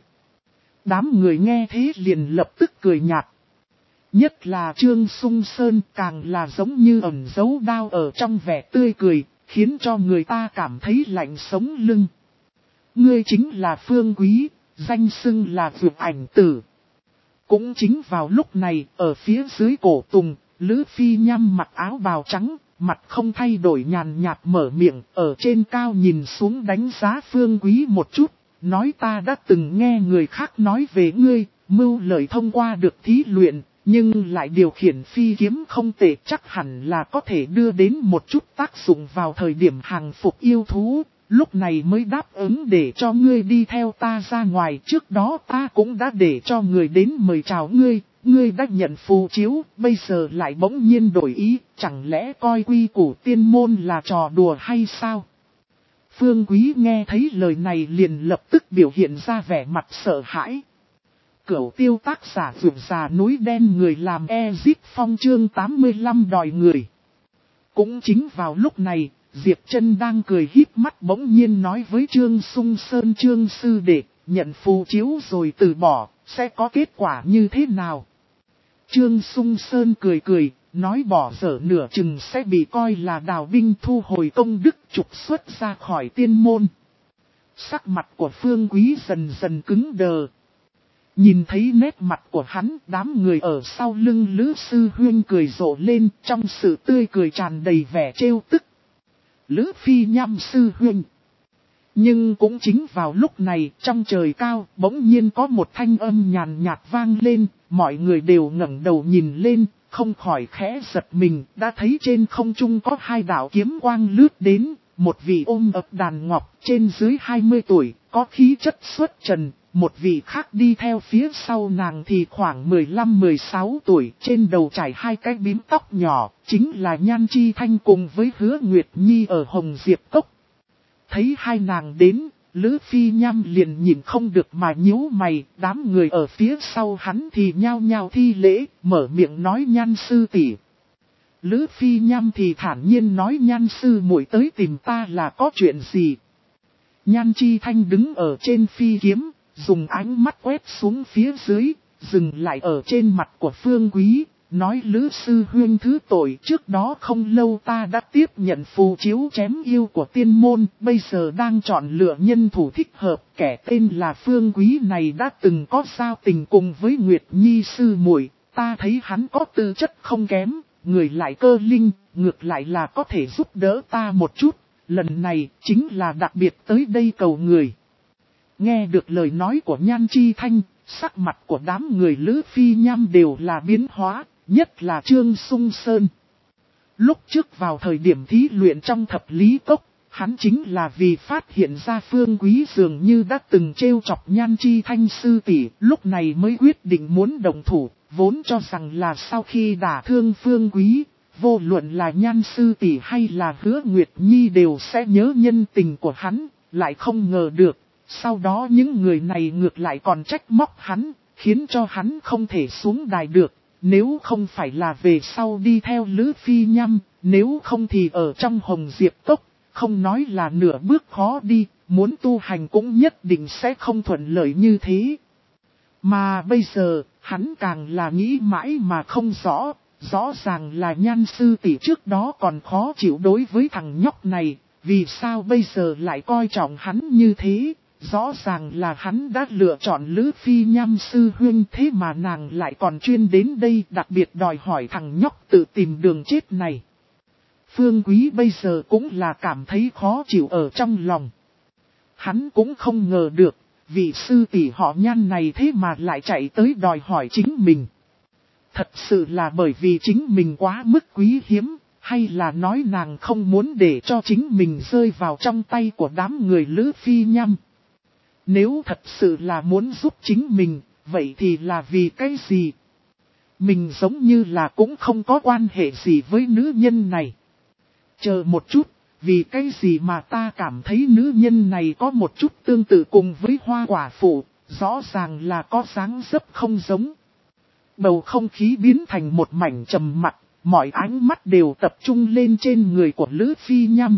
[SPEAKER 1] Đám người nghe thế liền lập tức cười nhạt. Nhất là Trương Sung Sơn càng là giống như ẩn giấu đao ở trong vẻ tươi cười, khiến cho người ta cảm thấy lạnh sống lưng. Ngươi chính là Phương Quý, danh xưng là Dược Ảnh Tử. Cũng chính vào lúc này, ở phía dưới cổ tùng, Lữ Phi Nham mặc áo bào trắng, mặt không thay đổi nhàn nhạt mở miệng, ở trên cao nhìn xuống đánh giá Phương Quý một chút. Nói ta đã từng nghe người khác nói về ngươi, mưu lợi thông qua được thí luyện, nhưng lại điều khiển phi kiếm không tệ, chắc hẳn là có thể đưa đến một chút tác dụng vào thời điểm hàng phục yêu thú, lúc này mới đáp ứng để cho ngươi đi theo ta ra ngoài. Trước đó ta cũng đã để cho người đến mời chào ngươi, ngươi đã nhận phù chiếu, bây giờ lại bỗng nhiên đổi ý, chẳng lẽ coi quy củ tiên môn là trò đùa hay sao? Phương Quý nghe thấy lời này liền lập tức biểu hiện ra vẻ mặt sợ hãi. Cửu tiêu tác giả Dược Già núi đen người làm Ezip Phong chương tám mươi lăm đòi người. Cũng chính vào lúc này, Diệp Trân đang cười híp mắt bỗng nhiên nói với Trương Sung Sơn Trương sư đệ, nhận phù chiếu rồi từ bỏ, sẽ có kết quả như thế nào? Trương Sung Sơn cười cười, nói bỏ dở nửa chừng sẽ bị coi là đào binh thu hồi công đức trục xuất ra khỏi tiên môn. Sắc mặt của Phương Quý dần dần cứng đờ. Nhìn thấy nét mặt của hắn, đám người ở sau lưng Lữ Sư Huynh cười rộ lên, trong sự tươi cười tràn đầy vẻ trêu tức. Lữ Phi Nham Sư Huynh. Nhưng cũng chính vào lúc này, trong trời cao, bỗng nhiên có một thanh âm nhàn nhạt vang lên, mọi người đều ngẩng đầu nhìn lên, không khỏi khẽ giật mình, đã thấy trên không trung có hai đạo kiếm quang lướt đến, một vị ôm ập đàn ngọc trên dưới hai mươi tuổi, có khí chất xuất trần, một vị khác đi theo phía sau nàng thì khoảng mười lăm mười sáu tuổi, trên đầu trải hai cái bím tóc nhỏ, chính là Nhan Chi Thanh cùng với Hứa Nguyệt Nhi ở Hồng Diệp Cốc. Thấy hai nàng đến, Lữ Phi Nham liền nhìn không được mà nhíu mày, đám người ở phía sau hắn thì nhao nhao thi lễ, mở miệng nói Nhan sư tỷ. Lữ Phi Nham thì thản nhiên nói Nhan sư muội tới tìm ta là có chuyện gì. Nhan Chi Thanh đứng ở trên phi kiếm, dùng ánh mắt quét xuống phía dưới, dừng lại ở trên mặt của Phương Quý. Nói Lữ sư huynh thứ tội, trước đó không lâu ta đã tiếp nhận phù chiếu chém yêu của tiên môn, bây giờ đang chọn lựa nhân thủ thích hợp, kẻ tên là Phương Quý này đã từng có giao tình cùng với Nguyệt Nhi sư muội, ta thấy hắn có tư chất không kém, người lại cơ linh, ngược lại là có thể giúp đỡ ta một chút, lần này chính là đặc biệt tới đây cầu người. Nghe được lời nói của Nhan Chi Thanh, sắc mặt của đám người Lữ Phi Nham đều là biến hóa. Nhất là Trương Sung Sơn. Lúc trước vào thời điểm thí luyện trong thập lý cốc, hắn chính là vì phát hiện ra Phương Quý dường như đã từng trêu chọc Nhan Chi Thanh sư tỷ, lúc này mới quyết định muốn đồng thủ, vốn cho rằng là sau khi đả thương Phương Quý, vô luận là Nhan sư tỷ hay là Hứa Nguyệt Nhi đều sẽ nhớ nhân tình của hắn, lại không ngờ được, sau đó những người này ngược lại còn trách móc hắn. khiến cho hắn không thể xuống đài được. Nếu không phải là về sau đi theo Lữ Phi Nham, nếu không thì ở trong Hồng Diệp Cốc, không nói là nửa bước khó đi, muốn tu hành cũng nhất định sẽ không thuận lợi như thế. Mà bây giờ, hắn càng là nghĩ mãi mà không rõ, rõ ràng là Nhan sư tỷ trước đó còn khó chịu đối với thằng nhóc này, vì sao bây giờ lại coi trọng hắn như thế. Rõ ràng là hắn đã lựa chọn Lữ Phi Nham sư huynh, thế mà nàng lại còn chuyên đến đây đặc biệt đòi hỏi thằng nhóc tự tìm đường chết này. Phương Quý bây giờ cũng là cảm thấy khó chịu ở trong lòng. Hắn cũng không ngờ được, vị sư tỷ họ Nhan này thế mà lại chạy tới đòi hỏi chính mình. Thật sự là bởi vì chính mình quá mức quý hiếm, hay là nói nàng không muốn để cho chính mình rơi vào trong tay của đám người Lữ Phi Nham. Nếu thật sự là muốn giúp chính mình, vậy thì là vì cái gì? Mình giống như là cũng không có quan hệ gì với nữ nhân này. Chờ một chút, vì cái gì mà ta cảm thấy nữ nhân này có một chút tương tự cùng với Hoa Quả Phụ, rõ ràng là có dáng dấp không giống. Bầu không khí biến thành một mảnh trầm mặc, mọi ánh mắt đều tập trung lên trên người của Lữ Phi Nham.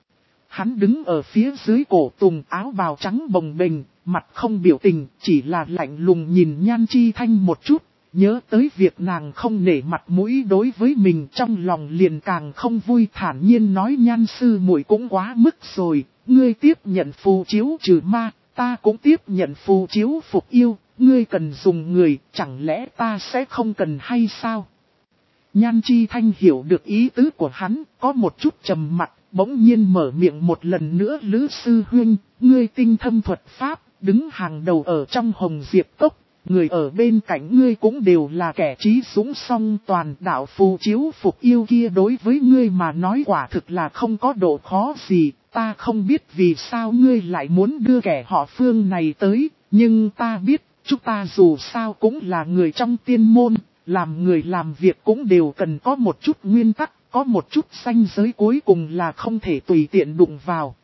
[SPEAKER 1] Hắn đứng ở phía dưới cổ tùng, áo bào trắng bồng bềnh, mặt không biểu tình, chỉ là lạnh lùng nhìn Nhan Chi Thanh một chút, nhớ tới việc nàng không nể mặt mũi đối với mình, trong lòng liền càng không vui, thản nhiên nói: Nhan sư muội cũng quá mức rồi, ngươi tiếp nhận phù chiếu trừ ma, ta cũng tiếp nhận phù chiếu phục yêu, ngươi cần dùng người, chẳng lẽ ta sẽ không cần hay sao? Nhan Chi Thanh hiểu được ý tứ của hắn, có một chút trầm mặc, bỗng nhiên mở miệng một lần nữa: Lữ sư huynh, ngươi tinh thâm thuật pháp, đứng hàng đầu ở trong Hồng Diệp Cốc, người ở bên cạnh ngươi cũng đều là kẻ trí dũng song toàn, đạo phù chiếu phục yêu kia đối với ngươi mà nói quả thực là không có độ khó gì, ta không biết vì sao ngươi lại muốn đưa kẻ họ Phương này tới, nhưng ta biết, chúng ta dù sao cũng là người trong tiên môn, làm người làm việc cũng đều cần có một chút nguyên tắc, có một chút ranh giới cuối cùng là không thể tùy tiện đụng vào.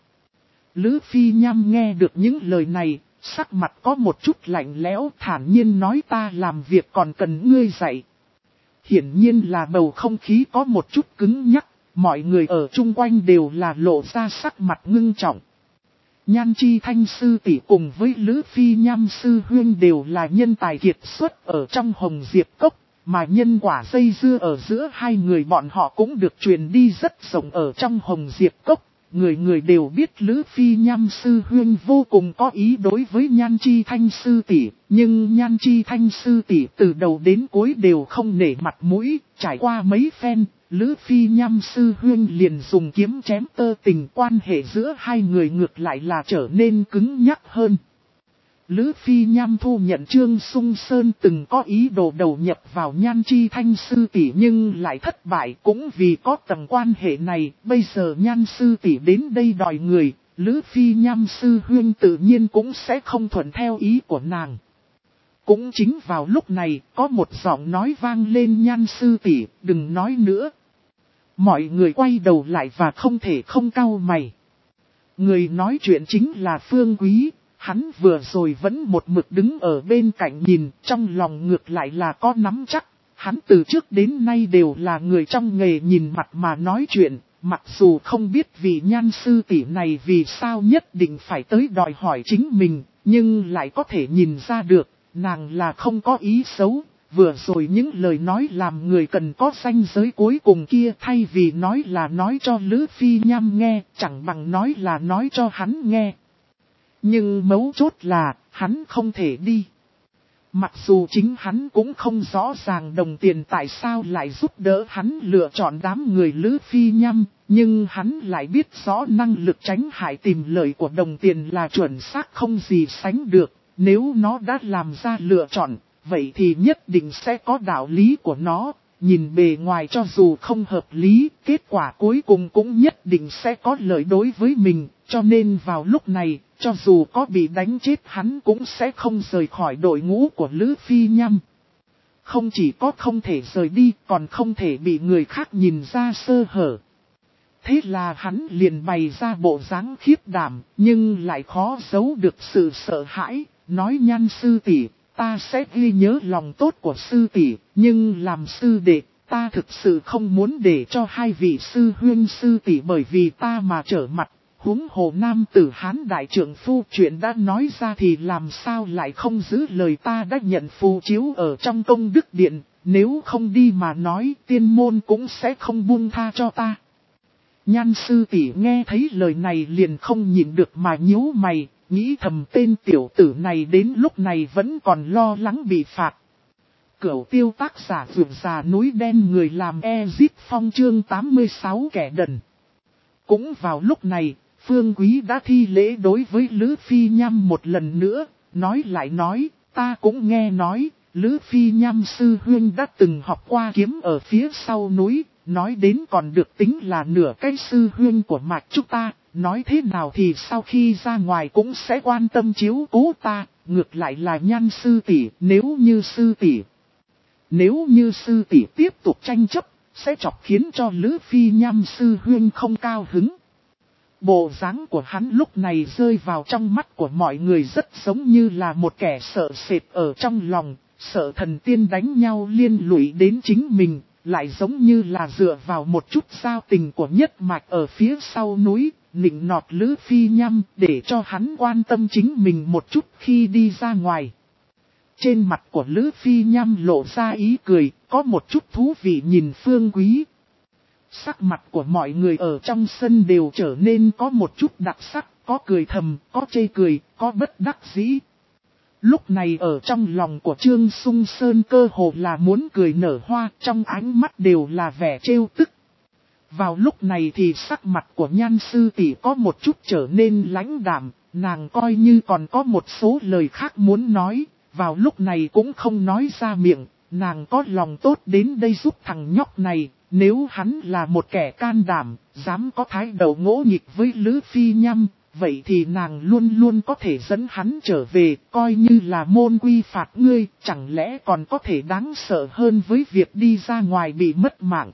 [SPEAKER 1] Lữ Phi Nham nghe được những lời này, sắc mặt có một chút lạnh lẽo, thản nhiên nói: ta làm việc còn cần ngươi dạy. Hiển nhiên là bầu không khí có một chút cứng nhắc, mọi người ở chung quanh đều là lộ ra sắc mặt ngưng trọng. Nhan Chi Thanh sư tỷ cùng với Lữ Phi Nham sư huynh đều là nhân tài kiệt xuất ở trong Hồng Diệp Cốc, mà nhân quả dây dưa ở giữa hai người bọn họ cũng được truyền đi rất rộng ở trong Hồng Diệp Cốc. Người người đều biết Lữ Phi Nham sư huynh vô cùng có ý đối với Nhan Chi Thanh sư tỷ, nhưng Nhan Chi Thanh sư tỷ từ đầu đến cuối đều không nể mặt mũi, trải qua mấy phen, Lữ Phi Nham sư huynh liền dùng kiếm chém tơ tình, quan hệ giữa hai người ngược lại là trở nên cứng nhắc hơn. Lữ Phi Nham thu nhận Trương Sung Sơn từng có ý đồ đầu nhập vào Nhan Chi Thanh sư tỷ nhưng lại thất bại, cũng vì có tầng quan hệ này, bây giờ Nhan sư tỷ đến đây đòi người, Lữ Phi Nham sư huynh tự nhiên cũng sẽ không thuận theo ý của nàng. Cũng chính vào lúc này, có một giọng nói vang lên: Nhan sư tỷ, đừng nói nữa. Mọi người quay đầu lại và không thể không cau mày. Người nói chuyện chính là Phương Quý. Hắn vừa rồi vẫn một mực đứng ở bên cạnh nhìn, trong lòng ngược lại là có nắm chắc. Hắn từ trước đến nay đều là người trong nghề nhìn mặt mà nói chuyện, mặc dù không biết vị Nhan sư tỷ này vì sao nhất định phải tới đòi hỏi chính mình, nhưng lại có thể nhìn ra được, nàng là không có ý xấu. Vừa rồi những lời nói làm người cần có ranh giới cuối cùng kia, thay vì nói là nói cho Lữ Phi Nham nghe, chẳng bằng nói là nói cho hắn nghe. Nhưng mấu chốt là, hắn không thể đi. Mặc dù chính hắn cũng không rõ ràng đồng tiền tại sao lại giúp đỡ hắn lựa chọn đám người Lữ Phi Nham, nhưng hắn lại biết rõ năng lực tránh hại tìm lợi của đồng tiền là chuẩn xác không gì sánh được. Nếu nó đã làm ra lựa chọn, vậy thì nhất định sẽ có đạo lý của nó. Nhìn bề ngoài cho dù không hợp lý, kết quả cuối cùng cũng nhất định sẽ có lợi đối với mình. Cho nên vào lúc này, cho dù có bị đánh chết hắn cũng sẽ không rời khỏi đội ngũ của Lữ Phi Nham. Không chỉ có không thể rời đi, còn không thể bị người khác nhìn ra sơ hở. Thế là hắn liền bày ra bộ dáng khiếp đảm, nhưng lại khó giấu được sự sợ hãi, nói: Nhan sư tỷ, ta sẽ ghi nhớ lòng tốt của sư tỷ, nhưng làm sư đệ, ta thực sự không muốn để cho hai vị sư huynh sư tỷ bởi vì ta mà trở mặt. Huống hồ nam tử Hán đại trượng phu chuyện đã nói ra thì làm sao lại không giữ lời, ta đã nhận phù chiếu ở trong công đức điện, nếu không đi mà nói tiên môn cũng sẽ không buông tha cho ta. Nhan sư tỷ nghe thấy lời này liền không nhịn được mà nhíu mày, nghĩ thầm tên tiểu tử này đến lúc này vẫn còn lo lắng bị phạt. Cửu tiêu tác giả vượt già núi đen, người làm Ezip Phong chương tám mươi sáu kẻ đần. Cũng vào lúc này, Phương Quý đã thi lễ đối với Lữ Phi Nham một lần nữa, nói lại nói, ta cũng nghe nói, Lữ Phi Nham sư huynh đã từng học qua kiếm ở phía sau núi, nói đến còn được tính là nửa cái sư huynh của mạch chúng ta, nói thế nào thì sau khi ra ngoài cũng sẽ quan tâm chiếu cố ta, ngược lại là Nhan sư tỷ, nếu như sư tỷ. Nếu như sư tỷ tiếp tục tranh chấp, sẽ chọc khiến cho Lữ Phi Nham sư huynh không cao hứng. Bộ dáng của hắn lúc này rơi vào trong mắt của mọi người rất giống như là một kẻ sợ sệt ở trong lòng, sợ thần tiên đánh nhau liên lụy đến chính mình, lại giống như là dựa vào một chút giao tình của nhất mạch ở phía sau núi, nịnh nọt Lữ Phi Nham để cho hắn quan tâm chính mình một chút khi đi ra ngoài. Trên mặt của Lữ Phi Nham lộ ra ý cười, có một chút thú vị nhìn Phương Quý. Sắc mặt của mọi người ở trong sân đều trở nên có một chút đặc sắc, có cười thầm, có chê cười, có bất đắc dĩ. Lúc này ở trong lòng của Trương Sung Sơn cơ hồ là muốn cười nở hoa, trong ánh mắt đều là vẻ trêu tức. Vào lúc này thì sắc mặt của Nhan sư tỷ có một chút trở nên lãnh đạm, nàng coi như còn có một số lời khác muốn nói, vào lúc này cũng không nói ra miệng, nàng có lòng tốt đến đây giúp thằng nhóc này. Nếu hắn là một kẻ can đảm, dám có thái độ ngỗ nghịch với Lữ Phi Nham, vậy thì nàng luôn luôn có thể dẫn hắn trở về, coi như là môn quy phạt ngươi, chẳng lẽ còn có thể đáng sợ hơn với việc đi ra ngoài bị mất mạng.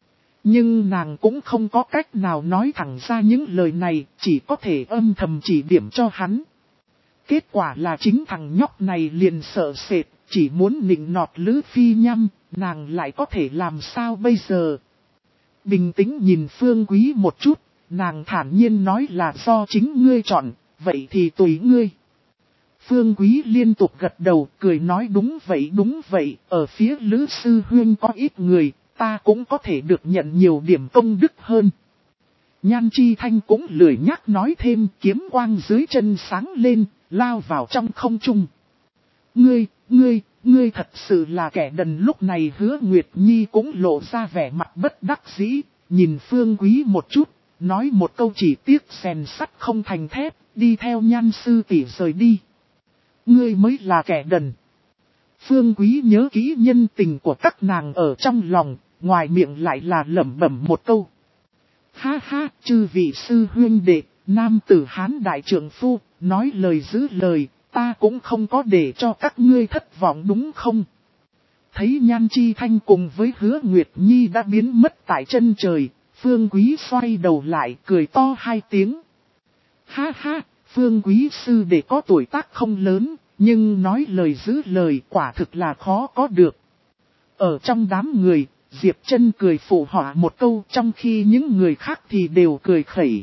[SPEAKER 1] Nhưng nàng cũng không có cách nào nói thẳng ra những lời này, chỉ có thể âm thầm chỉ điểm cho hắn. Kết quả là chính thằng nhóc này liền sợ sệt, chỉ muốn nịnh nọt Lữ Phi Nham, nàng lại có thể làm sao bây giờ? Bình tĩnh nhìn Phương Quý một chút, nàng thản nhiên nói là do chính ngươi chọn, vậy thì tùy ngươi. Phương Quý liên tục gật đầu, cười nói đúng vậy đúng vậy, ở phía Lữ sư huynh có ít người, ta cũng có thể được nhận nhiều điểm công đức hơn. Nhan Chi Thanh cũng lười nhắc nói thêm, kiếm quang dưới chân sáng lên, lao vào trong không trung. Ngươi, ngươi, ngươi thật sự là kẻ đần. Lúc này Hứa Nguyệt Nhi cũng lộ ra vẻ mặt bất đắc dĩ, nhìn Phương Quý một chút, nói một câu chỉ tiếc rèn sắt không thành thép, đi theo Nhan sư tỷ rời đi. Ngươi mới là kẻ đần. Phương Quý nhớ kỹ nhân tình của các nàng ở trong lòng, ngoài miệng lại là lẩm bẩm một câu. Ha ha, chư vị sư huynh đệ, nam tử Hán đại trượng phu, nói lời giữ lời, ta cũng không có để cho các ngươi thất vọng đúng không? Thấy Nhan Chi Thanh cùng với Hứa Nguyệt Nhi đã biến mất tại chân trời, Phương Quý xoay đầu lại cười to hai tiếng. Ha ha, Phương Quý sư đệ có tuổi tác không lớn, nhưng nói lời giữ lời quả thực là khó có được. Ở trong đám người, Diệp Trân cười phụ họa một câu, trong khi những người khác thì đều cười khẩy.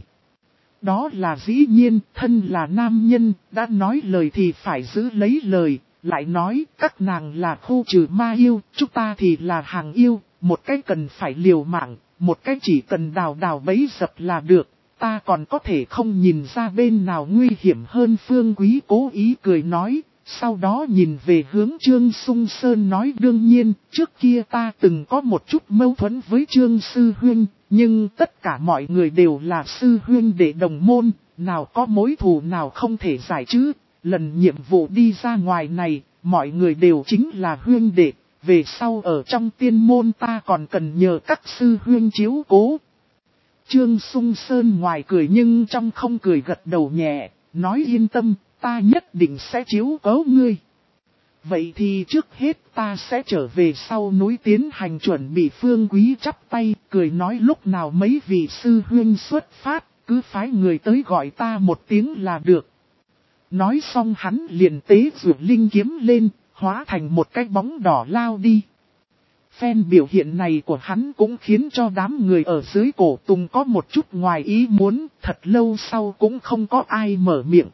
[SPEAKER 1] Đó là dĩ nhiên, thân là nam nhân, đã nói lời thì phải giữ lấy lời, lại nói các nàng là khu trừ ma yêu, chúng ta thì là hàng yêu, một cái cần phải liều mạng, một cái chỉ cần đào đào bấy dập là được, ta còn có thể không nhìn ra bên nào nguy hiểm hơn. Phương Quý cố ý cười nói. Sau đó nhìn về hướng Trương Sung Sơn nói đương nhiên, trước kia ta từng có một chút mâu thuẫn với Trương Sư Huynh, nhưng tất cả mọi người đều là Sư Huynh đệ đồng môn, nào có mối thù nào không thể giải chứ. Lần nhiệm vụ đi ra ngoài này, mọi người đều chính là Huynh đệ, về sau ở trong tiên môn ta còn cần nhờ các Sư Huynh chiếu cố. Trương Sung Sơn ngoài cười nhưng trong không cười gật đầu nhẹ, nói yên tâm. Ta nhất định sẽ chiếu cố ngươi. Vậy thì trước hết ta sẽ trở về sau núi tiến hành chuẩn bị. Phương Quý chắp tay cười nói lúc nào mấy vị sư huynh xuất phát, cứ phái người tới gọi ta một tiếng là được. Nói xong hắn liền tế vượt linh kiếm lên, hóa thành một cái bóng đỏ lao đi. Phen biểu hiện này của hắn cũng khiến cho đám người ở dưới cổ Tùng có một chút ngoài ý muốn, thật lâu sau cũng không có ai mở miệng.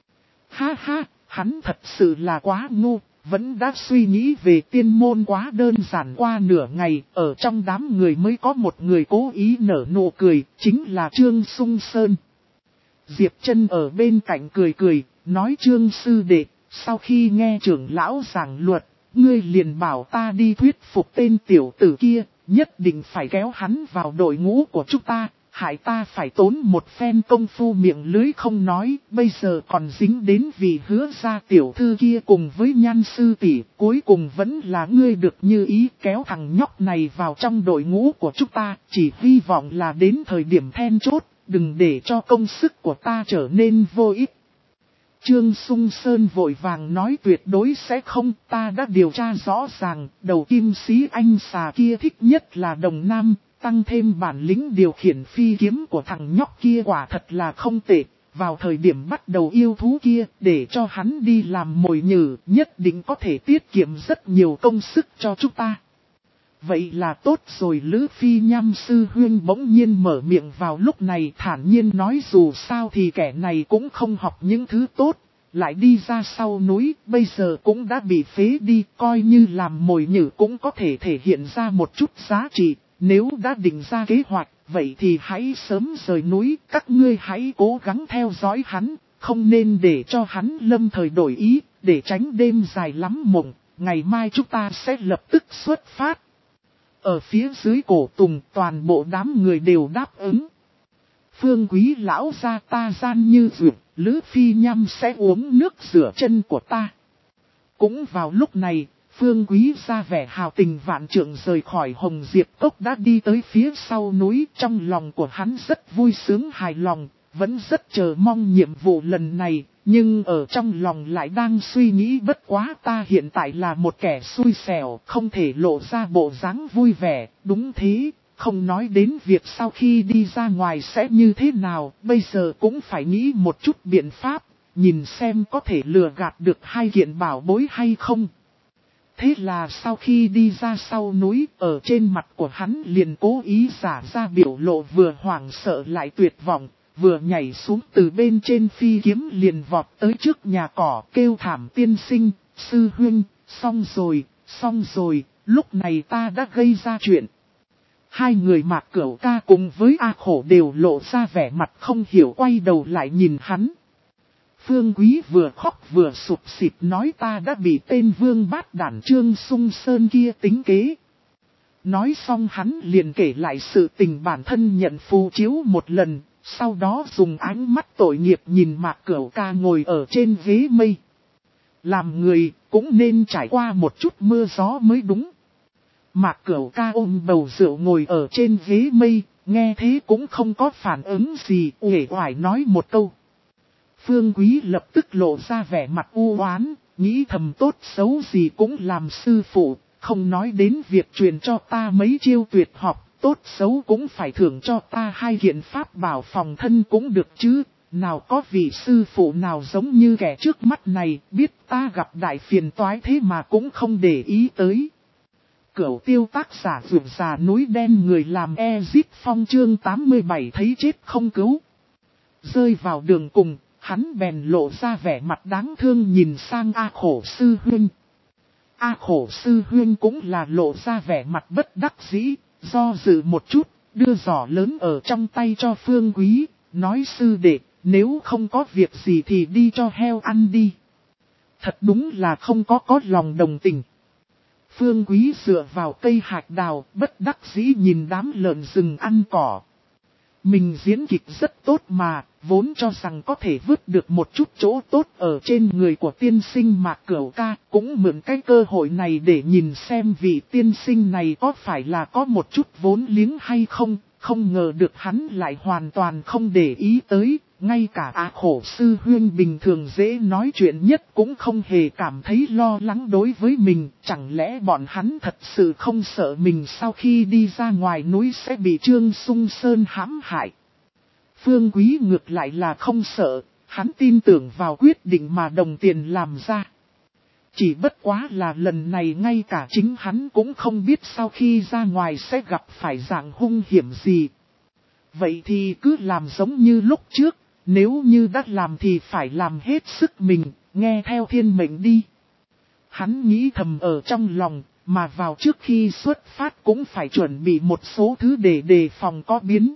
[SPEAKER 1] Ha ha, hắn thật sự là quá ngu, vẫn đã suy nghĩ về tiên môn quá đơn giản. Qua nửa ngày, ở trong đám người mới có một người cố ý nở nụ cười, chính là Trương Sung Sơn. Diệp Trân ở bên cạnh cười cười, nói Trương sư đệ, sau khi nghe trưởng lão giảng luật, ngươi liền bảo ta đi thuyết phục tên tiểu tử kia, nhất định phải kéo hắn vào đội ngũ của chúng ta, hại ta phải tốn một phen công phu miệng lưới không nói, bây giờ còn dính đến vì hứa ra tiểu thư kia cùng với Nhan sư tỷ, cuối cùng vẫn là ngươi được như ý kéo thằng nhóc này vào trong đội ngũ của chúng ta, chỉ hy vọng là đến thời điểm then chốt, đừng để cho công sức của ta trở nên vô ích. Trương Sung Sơn vội vàng nói tuyệt đối sẽ không, ta đã điều tra rõ ràng, đầu kim sĩ anh xà kia thích nhất là đồng nam, tăng thêm bản lĩnh điều khiển phi kiếm của thằng nhóc kia quả thật là không tệ, vào thời điểm bắt đầu yêu thú kia, để cho hắn đi làm mồi nhử, nhất định có thể tiết kiệm rất nhiều công sức cho chúng ta. Vậy là tốt rồi. Lữ Phi Nham sư huyên bỗng nhiên mở miệng vào lúc này thản nhiên nói dù sao thì kẻ này cũng không học những thứ tốt, lại đi ra sau núi, bây giờ cũng đã bị phế đi, coi như làm mồi nhử cũng có thể thể hiện ra một chút giá trị, nếu đã định ra kế hoạch, vậy thì hãy sớm rời núi, các ngươi hãy cố gắng theo dõi hắn, không nên để cho hắn lâm thời đổi ý, để tránh đêm dài lắm mộng, ngày mai chúng ta sẽ lập tức xuất phát. Ở phía dưới cổ Tùng toàn bộ đám người đều đáp ứng. Phương Quý lão gia ta gian như dược, Lữ Phi Nham sẽ uống nước rửa chân của ta. Cũng vào lúc này, Phương Quý ra vẻ hào tình vạn trượng rời khỏi Hồng Diệp Cốc đã đi tới phía sau núi. Trong lòng của hắn rất vui sướng hài lòng, vẫn rất chờ mong nhiệm vụ lần này. Nhưng ở trong lòng lại đang suy nghĩ bất quá ta hiện tại là một kẻ xui xẻo, không thể lộ ra bộ dáng vui vẻ, đúng thế, không nói đến việc sau khi đi ra ngoài sẽ như thế nào, bây giờ cũng phải nghĩ một chút biện pháp, nhìn xem có thể lừa gạt được hai kiện bảo bối hay không. Thế là sau khi đi ra sau núi, ở trên mặt của hắn liền cố ý giả ra biểu lộ vừa hoảng sợ lại tuyệt vọng. Vừa nhảy xuống từ bên trên phi kiếm liền vọt tới trước nhà cỏ kêu thảm tiên sinh, sư huynh, xong rồi, xong rồi, lúc này ta đã gây ra chuyện. Hai người Mạc Cửu Ca cùng với A Khổ đều lộ ra vẻ mặt không hiểu quay đầu lại nhìn hắn. Phương Quý vừa khóc vừa sụp xịt nói ta đã bị tên vương bát đản Trương Sung Sơn kia tính kế. Nói xong hắn liền kể lại sự tình bản thân nhận phù chiếu một lần. Sau đó dùng ánh mắt tội nghiệp nhìn Mạc Cửu Ca ngồi ở trên ghế mây. Làm người cũng nên trải qua một chút mưa gió mới đúng. Mạc Cửu Ca ôm bầu rượu ngồi ở trên ghế mây, nghe thế cũng không có phản ứng gì, uể oải nói một câu. Phương Quý lập tức lộ ra vẻ mặt u oán, nghĩ thầm tốt xấu gì cũng làm sư phụ, không nói đến việc truyền cho ta mấy chiêu tuyệt học. Tốt xấu cũng phải thưởng cho ta hai kiện pháp bảo phòng thân cũng được chứ, nào có vị sư phụ nào giống như kẻ trước mắt này, biết ta gặp đại phiền toái thế mà cũng không để ý tới. Cửu Tiêu tác giả vượt già núi đen người làm Ezip Phong chương tám mươi bảy thấy chết không cứu. Rơi vào đường cùng, hắn bèn lộ ra vẻ mặt đáng thương nhìn sang A Khổ sư huynh. A Khổ sư huynh cũng là lộ ra vẻ mặt bất đắc dĩ. Do dự một chút, đưa giỏ lớn ở trong tay cho Phương Quý, nói sư đệ, nếu không có việc gì thì đi cho heo ăn đi. Thật đúng là không có có lòng đồng tình. Phương Quý dựa vào cây hạch đào, bất đắc dĩ nhìn đám lợn rừng ăn cỏ. Mình diễn kịch rất tốt mà, vốn cho rằng có thể vứt được một chút chỗ tốt ở trên người của tiên sinh Mạc Cửu Ca, cũng mượn cái cơ hội này để nhìn xem vị tiên sinh này có phải là có một chút vốn liếng hay không, không ngờ được hắn lại hoàn toàn không để ý tới, ngay cả A Khổ sư huyên bình thường dễ nói chuyện nhất cũng không hề cảm thấy lo lắng đối với mình, chẳng lẽ bọn hắn thật sự không sợ mình sau khi đi ra ngoài núi sẽ bị Trương Sung Sơn hãm hại. Phương Quý ngược lại là không sợ, hắn tin tưởng vào quyết định mà đồng tiền làm ra. Chỉ bất quá là lần này ngay cả chính hắn cũng không biết sau khi ra ngoài sẽ gặp phải dạng hung hiểm gì. Vậy thì cứ làm giống như lúc trước, nếu như đã làm thì phải làm hết sức mình, nghe theo thiên mệnh đi. Hắn nghĩ thầm ở trong lòng, mà vào trước khi xuất phát cũng phải chuẩn bị một số thứ để đề phòng có biến.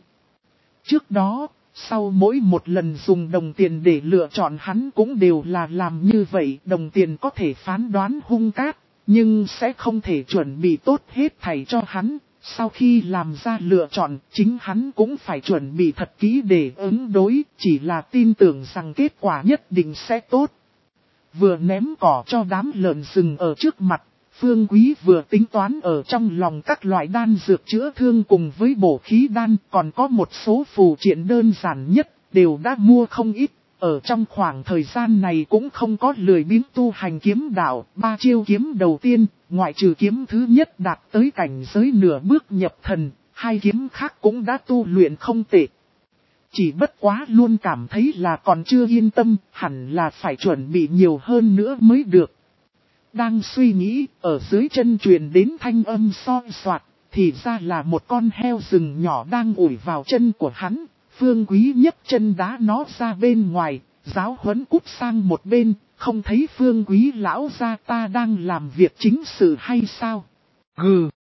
[SPEAKER 1] Trước đó, sau mỗi một lần dùng đồng tiền để lựa chọn hắn cũng đều là làm như vậy. Đồng tiền có thể phán đoán hung cát, nhưng sẽ không thể chuẩn bị tốt hết thảy cho hắn. Sau khi làm ra lựa chọn, chính hắn cũng phải chuẩn bị thật kỹ để ứng đối, chỉ là tin tưởng rằng kết quả nhất định sẽ tốt. Vừa ném cỏ cho đám lợn rừng ở trước mặt, Phương Quý vừa tính toán ở trong lòng các loại đan dược chữa thương cùng với bổ khí đan, còn có một số phù triện đơn giản nhất, đều đã mua không ít. Ở trong khoảng thời gian này cũng không có lười biếng tu hành kiếm đạo, ba chiêu kiếm đầu tiên, ngoại trừ kiếm thứ nhất đạt tới cảnh giới nửa bước nhập thần, hai kiếm khác cũng đã tu luyện không tệ. Chỉ bất quá luôn cảm thấy là còn chưa yên tâm, hẳn là phải chuẩn bị nhiều hơn nữa mới được. Đang suy nghĩ, ở dưới chân truyền đến thanh âm soi soạt, thì ra là một con heo rừng nhỏ đang ủi vào chân của hắn. Phương Quý nhấc chân đá nó ra bên ngoài, giáo huấn cút sang một bên, không thấy Phương Quý lão gia ta đang làm việc chính sự hay sao? Gừ!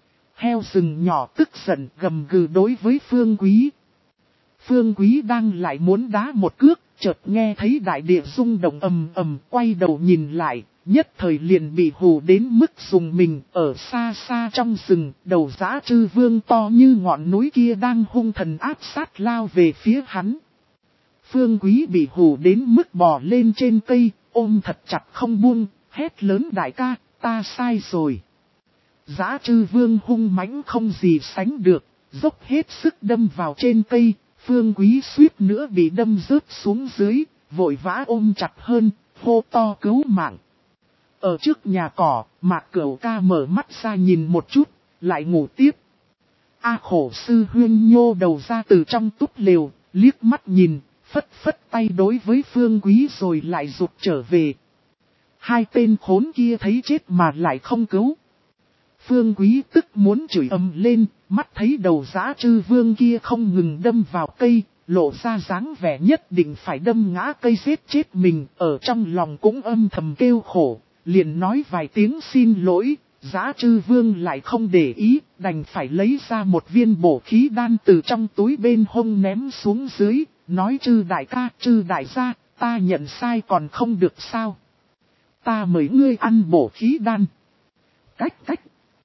[SPEAKER 1] Heo rừng nhỏ tức giận gầm gừ đối với Phương Quý. Phương Quý đang lại muốn đá một cước, chợt nghe thấy đại địa rung động ầm ầm, quay đầu nhìn lại, nhất thời liền bị hù đến mức dùng mình. Ở xa xa trong rừng, đầu dã trư vương to như ngọn núi kia đang hung thần áp sát lao về phía hắn. Phương Quý bị hù đến mức bò lên trên cây, ôm thật chặt không buông, hét lớn đại ca, ta sai rồi. Dã trư vương hung mãnh không gì sánh được, dốc hết sức đâm vào trên cây. Phương Quý suýt nữa bị đâm rớt xuống dưới, vội vã ôm chặt hơn, hô to cứu mạng. Ở trước nhà cỏ, Mạc Cửu Ca mở mắt ra nhìn một chút, lại ngủ tiếp. A Khổ sư huyên nhô đầu ra từ trong túp lều, liếc mắt nhìn, phất phất tay đối với Phương Quý rồi lại rụt trở về. Hai tên khốn kia thấy chết mà lại không cứu. Phương Quý tức muốn chửi ầm lên, mắt thấy đầu dã trư vương kia không ngừng đâm vào cây, lộ ra dáng vẻ nhất định phải đâm ngã cây giết chết mình, ở trong lòng cũng âm thầm kêu khổ, liền nói vài tiếng xin lỗi, dã trư vương lại không để ý, đành phải lấy ra một viên bổ khí đan từ trong túi bên hông ném xuống dưới, nói trư đại ca, trư đại gia, ta nhận sai còn không được sao. Ta mời ngươi ăn bổ khí đan. Cách cách.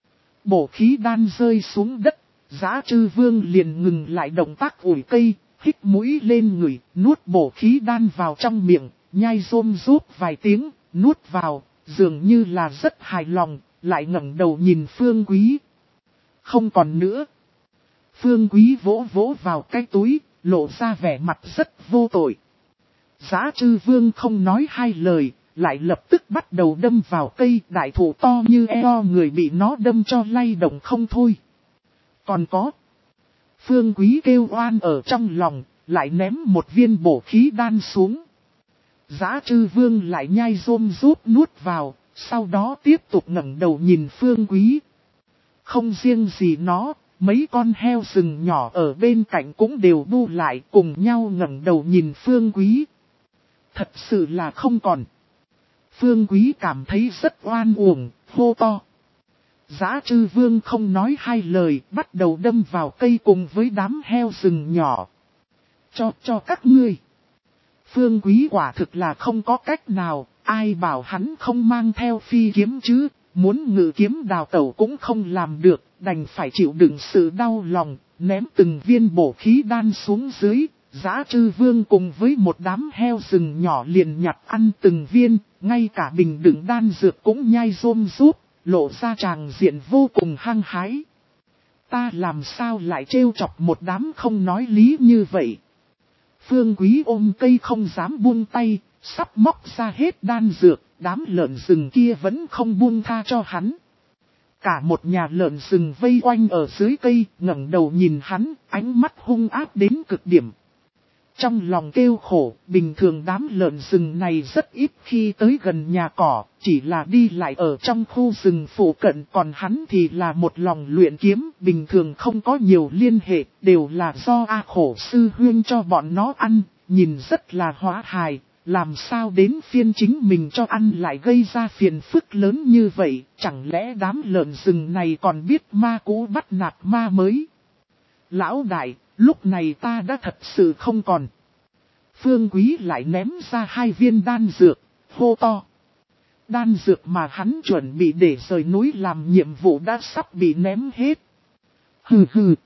[SPEAKER 1] Bổ khí đan rơi xuống đất, dã trư vương liền ngừng lại động tác ủi cây, hít mũi lên ngửi, nuốt bổ khí đan vào trong miệng, nhai rôm rúp vài tiếng, nuốt vào, dường như là rất hài lòng, lại ngẩng đầu nhìn Phương Quý. Không còn nữa. Phương Quý vỗ vỗ vào cái túi, lộ ra vẻ mặt rất vô tội. Dã trư vương không nói hai lời, lại lập tức bắt đầu đâm vào cây, đại thụ to như eo người bị nó đâm cho lay động không thôi. Còn có. Phương Quý kêu oan ở trong lòng, lại ném một viên bổ khí đan xuống. Dã trư vương lại nhai rôm rúp nuốt vào, sau đó tiếp tục ngẩng đầu nhìn Phương Quý. Không riêng gì nó, mấy con heo rừng nhỏ ở bên cạnh cũng đều bu lại cùng nhau ngẩng đầu nhìn Phương Quý. Thật sự là không còn. Phương Quý cảm thấy rất oan uổng, hô to. Dã trư vương không nói hai lời, bắt đầu đâm vào cây cùng với đám heo rừng nhỏ. Cho cho các ngươi. Phương Quý quả thực là không có cách nào, ai bảo hắn không mang theo phi kiếm chứ, muốn ngự kiếm đào tẩu cũng không làm được, đành phải chịu đựng sự đau lòng, ném từng viên bổ khí đan xuống dưới. Dã trư vương cùng với một đám heo rừng nhỏ liền nhặt ăn từng viên, ngay cả bình đựng đan dược cũng nhai rôm rúp, lộ ra tràng diện vô cùng hăng hái. Ta làm sao lại trêu chọc một đám không nói lý như vậy? Phương Quý ôm cây không dám buông tay, sắp móc ra hết đan dược, đám lợn rừng kia vẫn không buông tha cho hắn. Cả một nhà lợn rừng vây quanh ở dưới cây, ngẩng đầu nhìn hắn, ánh mắt hung ác đến cực điểm. Trong lòng kêu khổ, bình thường đám lợn rừng này rất ít khi tới gần nhà cỏ, chỉ là đi lại ở trong khu rừng phụ cận, còn hắn thì là một lòng luyện kiếm, bình thường không có nhiều liên hệ, đều là do A Khổ sư huyên cho bọn nó ăn, nhìn rất là hóa hài, làm sao đến phiên chính mình cho ăn lại gây ra phiền phức lớn như vậy, chẳng lẽ đám lợn rừng này còn biết ma cũ bắt nạt ma mới. Lão đại, lúc này ta đã thật sự không còn. Phương Quý lại ném ra hai viên đan dược, hô to. Đan dược mà hắn chuẩn bị để rời núi làm nhiệm vụ đã sắp bị ném hết. Hừ hừ.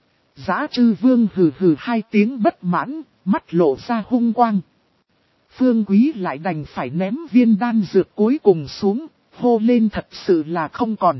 [SPEAKER 1] Giá Trư Vương hừ hừ hai tiếng bất mãn, mắt lộ ra hung quang. Phương Quý lại đành phải ném viên đan dược cuối cùng xuống, hô lên thật sự là không còn.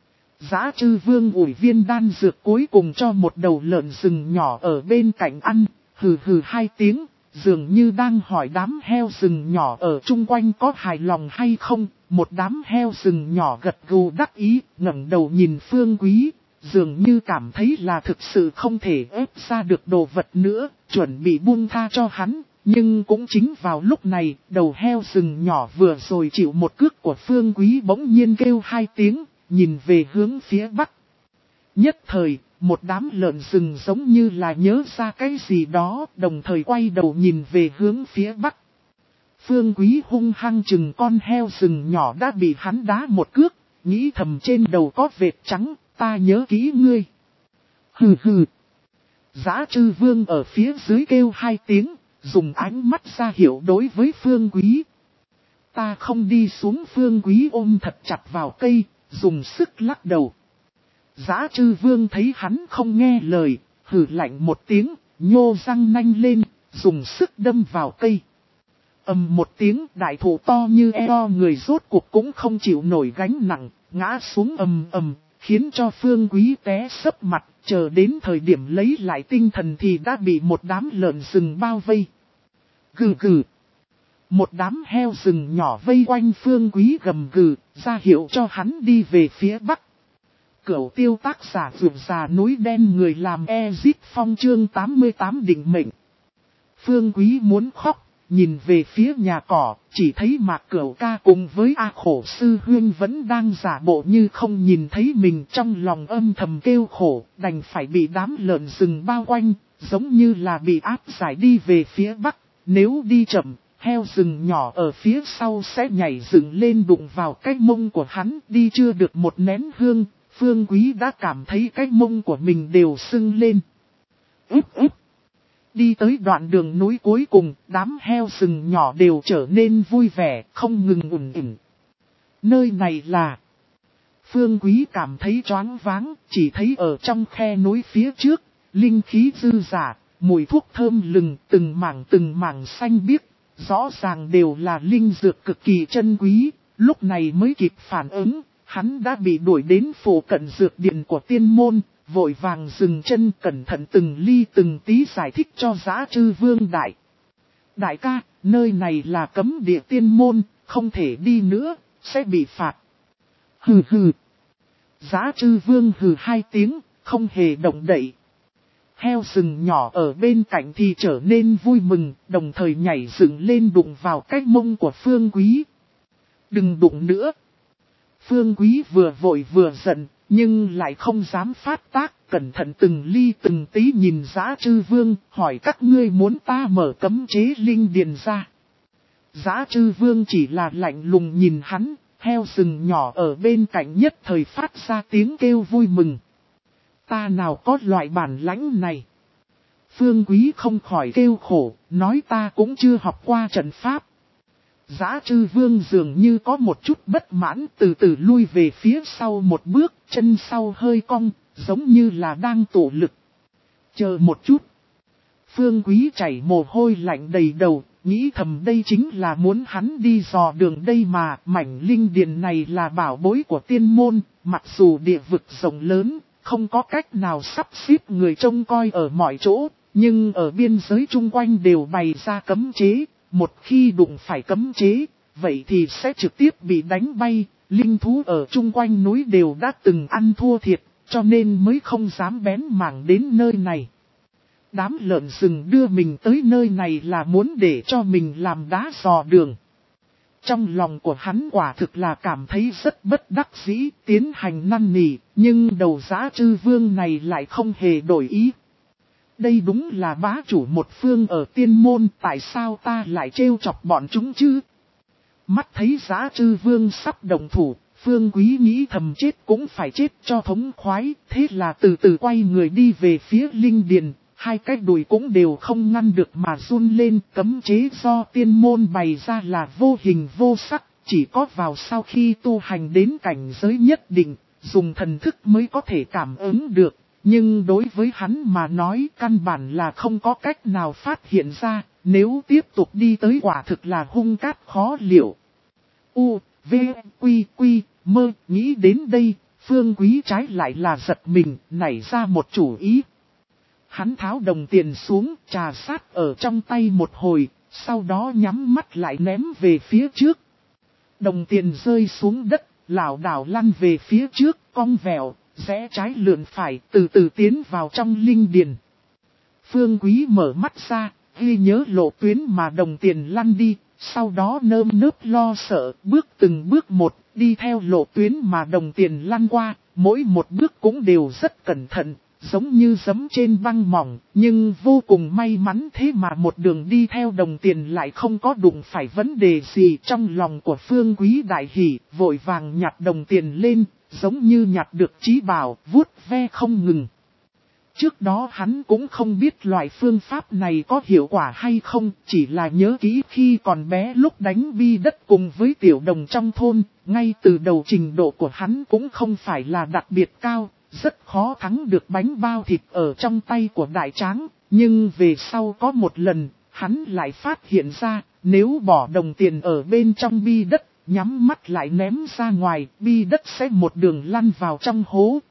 [SPEAKER 1] Giá Trư Vương ủi viên đan dược cuối cùng cho một đầu lợn rừng nhỏ ở bên cạnh ăn, hừ hừ hai tiếng, dường như đang hỏi đám heo rừng nhỏ ở chung quanh có hài lòng hay không. Một đám heo rừng nhỏ gật gù đắc ý, ngẩng đầu nhìn Phương Quý, dường như cảm thấy là thực sự không thể ép ra được đồ vật nữa, chuẩn bị buông tha cho hắn. Nhưng cũng chính vào lúc này, đầu heo rừng nhỏ vừa rồi chịu một cước của Phương Quý bỗng nhiên kêu hai tiếng, nhìn về hướng phía bắc. Nhất thời, một đám lợn rừng giống như là nhớ ra cái gì đó, đồng thời quay đầu nhìn về hướng phía bắc. Phương Quý hung hăng chừng con heo rừng nhỏ đã bị hắn đá một cước, nghĩ thầm trên đầu có vệt trắng, ta nhớ kỹ ngươi. Hừ hừ. Giá Trư Vương ở phía dưới kêu hai tiếng, dùng ánh mắt ra hiệu đối với Phương Quý. Ta không đi xuống. Phương Quý ôm thật chặt vào cây, dùng sức lắc đầu. Giá Trư Vương thấy hắn không nghe lời, hừ lạnh một tiếng, nhô răng nanh lên, dùng sức đâm vào cây. Ầm một tiếng, đại thụ to như eo người rốt cuộc cũng không chịu nổi gánh nặng, ngã xuống ầm ầm, khiến cho Phương Quý té sấp mặt, chờ đến thời điểm lấy lại tinh thần thì đã bị một đám lợn rừng bao vây. Gừ gừ. Một đám heo rừng nhỏ vây quanh Phương Quý gầm gừ, ra hiệu cho hắn đi về phía bắc. Cửu tiêu tác giả vượt già núi đen người làm Ezit Phong chương tám mươi tám định mệnh. Phương Quý muốn khóc, nhìn về phía nhà cỏ, chỉ thấy Mạc Cửu ca cùng với A Khổ sư huyên vẫn đang giả bộ như không nhìn thấy mình, trong lòng âm thầm kêu khổ, đành phải bị đám lợn rừng bao quanh, giống như là bị áp giải đi về phía bắc. Nếu đi chậm, heo rừng nhỏ ở phía sau sẽ nhảy dựng lên đụng vào cái mông của hắn. Đi chưa được một nén hương, Phương Quý đã cảm thấy cái mông của mình đều sưng lên. Úp úp. Đi tới đoạn đường núi cuối cùng, đám heo rừng nhỏ đều trở nên vui vẻ, không ngừng ủng ủng. Nơi này là... Phương Quý cảm thấy choáng váng, chỉ thấy ở trong khe núi phía trước, linh khí dư dả, mùi thuốc thơm lừng, từng mảng từng mảng xanh biếc, rõ ràng đều là linh dược cực kỳ chân quý. Lúc này mới kịp phản ứng, hắn đã bị đuổi đến phủ cận dược điện của tiên môn, vội vàng dừng chân cẩn thận từng ly từng tí giải thích cho Giá Trư Vương đại. Đại ca, nơi này là cấm địa tiên môn, không thể đi nữa, sẽ bị phạt. Hừ hừ. Giá Trư Vương hừ hai tiếng, không hề động đậy. Heo rừng nhỏ ở bên cạnh thì trở nên vui mừng, đồng thời nhảy dựng lên đụng vào cái mông của Phương Quý. Đừng đụng nữa. Phương Quý vừa vội vừa giận, nhưng lại không dám phát tác, cẩn thận từng ly từng tí nhìn Giá Trư Vương, hỏi các ngươi muốn ta mở cấm chế linh điền ra. Giá Trư Vương chỉ là lạnh lùng nhìn hắn, heo rừng nhỏ ở bên cạnh nhất thời phát ra tiếng kêu vui mừng. Ta nào có loại bản lãnh này. Phương Quý không khỏi kêu khổ, nói ta cũng chưa học qua trận pháp. Giá Trư Vương dường như có một chút bất mãn, từ từ lui về phía sau một bước, chân sau hơi cong, giống như là đang tụ lực. Chờ một chút. Phương Quý chảy mồ hôi lạnh đầy đầu, nghĩ thầm đây chính là muốn hắn đi dò đường đây mà. Mảnh linh điền này là bảo bối của tiên môn, mặc dù địa vực rộng lớn, không có cách nào sắp xếp người trông coi ở mọi chỗ, nhưng ở biên giới chung quanh đều bày ra cấm chế. Một khi đụng phải cấm chế, vậy thì sẽ trực tiếp bị đánh bay. Linh thú ở chung quanh núi đều đã từng ăn thua thiệt, cho nên mới không dám bén mảng đến nơi này. Đám lợn rừng đưa mình tới nơi này là muốn để cho mình làm đá dò đường. Trong lòng của hắn quả thực là cảm thấy rất bất đắc dĩ, tiến hành năn nỉ, nhưng đầu Dã Trư Vương này lại không hề đổi ý. Đây đúng là bá chủ một phương ở tiên môn, tại sao ta lại trêu chọc bọn chúng chứ? Mắt thấy Dã Trư Vương sắp động thủ, Phương Quý nghĩ thầm chết cũng phải chết cho thống khoái, thế là từ từ quay người đi về phía linh điền. Hai cái đùi cũng đều không ngăn được mà run lên, cấm chế do tiên môn bày ra là vô hình vô sắc, chỉ có vào sau khi tu hành đến cảnh giới nhất định, dùng thần thức mới có thể cảm ứng được. Nhưng đối với hắn mà nói căn bản là không có cách nào phát hiện ra, nếu tiếp tục đi tới quả thực là hung cát khó liệu. U, V, Quy, Quy, Mơ, nghĩ đến đây, Phương Quý trái lại là giật mình, nảy ra một chủ ý. Hắn tháo đồng tiền xuống, trà sát ở trong tay một hồi, sau đó nhắm mắt lại ném về phía trước. Đồng tiền rơi xuống đất, lảo đảo lăn về phía trước, cong vẹo, rẽ trái lượn phải, từ từ tiến vào trong linh điền. Phương Quý mở mắt ra, ghi nhớ lộ tuyến mà đồng tiền lăn đi, sau đó nơm nớp lo sợ, bước từng bước một, đi theo lộ tuyến mà đồng tiền lăn qua, mỗi một bước cũng đều rất cẩn thận. Giống như giẫm trên băng mỏng, nhưng vô cùng may mắn thế mà một đường đi theo đồng tiền lại không có đụng phải vấn đề gì. Trong lòng của Phương Quý đại hỉ, vội vàng nhặt đồng tiền lên, giống như nhặt được trí bảo, vuốt ve không ngừng. Trước đó hắn cũng không biết loại phương pháp này có hiệu quả hay không, chỉ là nhớ kỹ khi còn bé lúc đánh bi đất cùng với tiểu đồng trong thôn, ngay từ đầu trình độ của hắn cũng không phải là đặc biệt cao. Rất khó thắng được bánh bao thịt ở trong tay của đại tráng, nhưng về sau có một lần, hắn lại phát hiện ra, nếu bỏ đồng tiền ở bên trong bi đất, nhắm mắt lại ném ra ngoài, bi đất sẽ một đường lăn vào trong hố.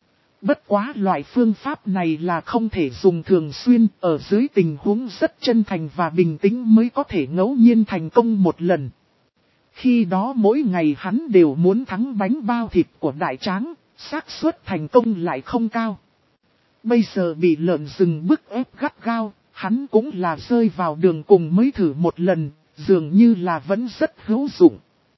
[SPEAKER 1] Bất quá loại phương pháp này là không thể dùng thường xuyên, ở dưới tình huống rất chân thành và bình tĩnh mới có thể ngẫu nhiên thành công một lần. Khi đó mỗi ngày hắn đều muốn thắng bánh bao thịt của đại tráng. Xác suất thành công lại không cao. Bây giờ bị lợn rừng bức ép gắt gao, hắn cũng là rơi vào đường cùng mới thử một lần, dường như là vẫn rất hữu dụng.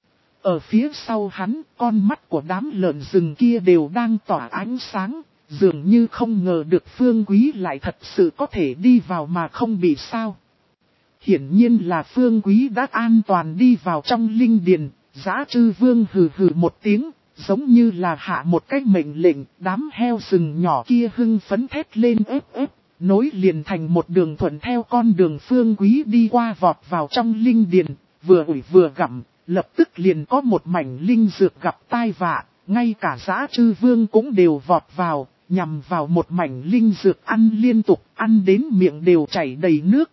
[SPEAKER 1] Ở phía sau hắn, con mắt của đám lợn rừng kia đều đang tỏa ánh sáng, dường như không ngờ được Phương Quý lại thật sự có thể đi vào mà không bị sao. Hiển nhiên là Phương Quý đã an toàn đi vào trong linh điền, Dã Trư Vương hừ hừ một tiếng. Giống như là hạ một cái mệnh lệnh, đám heo rừng nhỏ kia hưng phấn thét lên ép ép, nối liền thành một đường thuận theo con đường Phương Quý đi qua vọt vào trong linh điền, vừa ủi vừa gặm, lập tức liền có một mảnh linh dược gặp tai vạ, ngay cả Dã Trư Vương cũng đều vọt vào, nhằm vào một mảnh linh dược ăn liên tục, ăn đến miệng đều chảy đầy nước.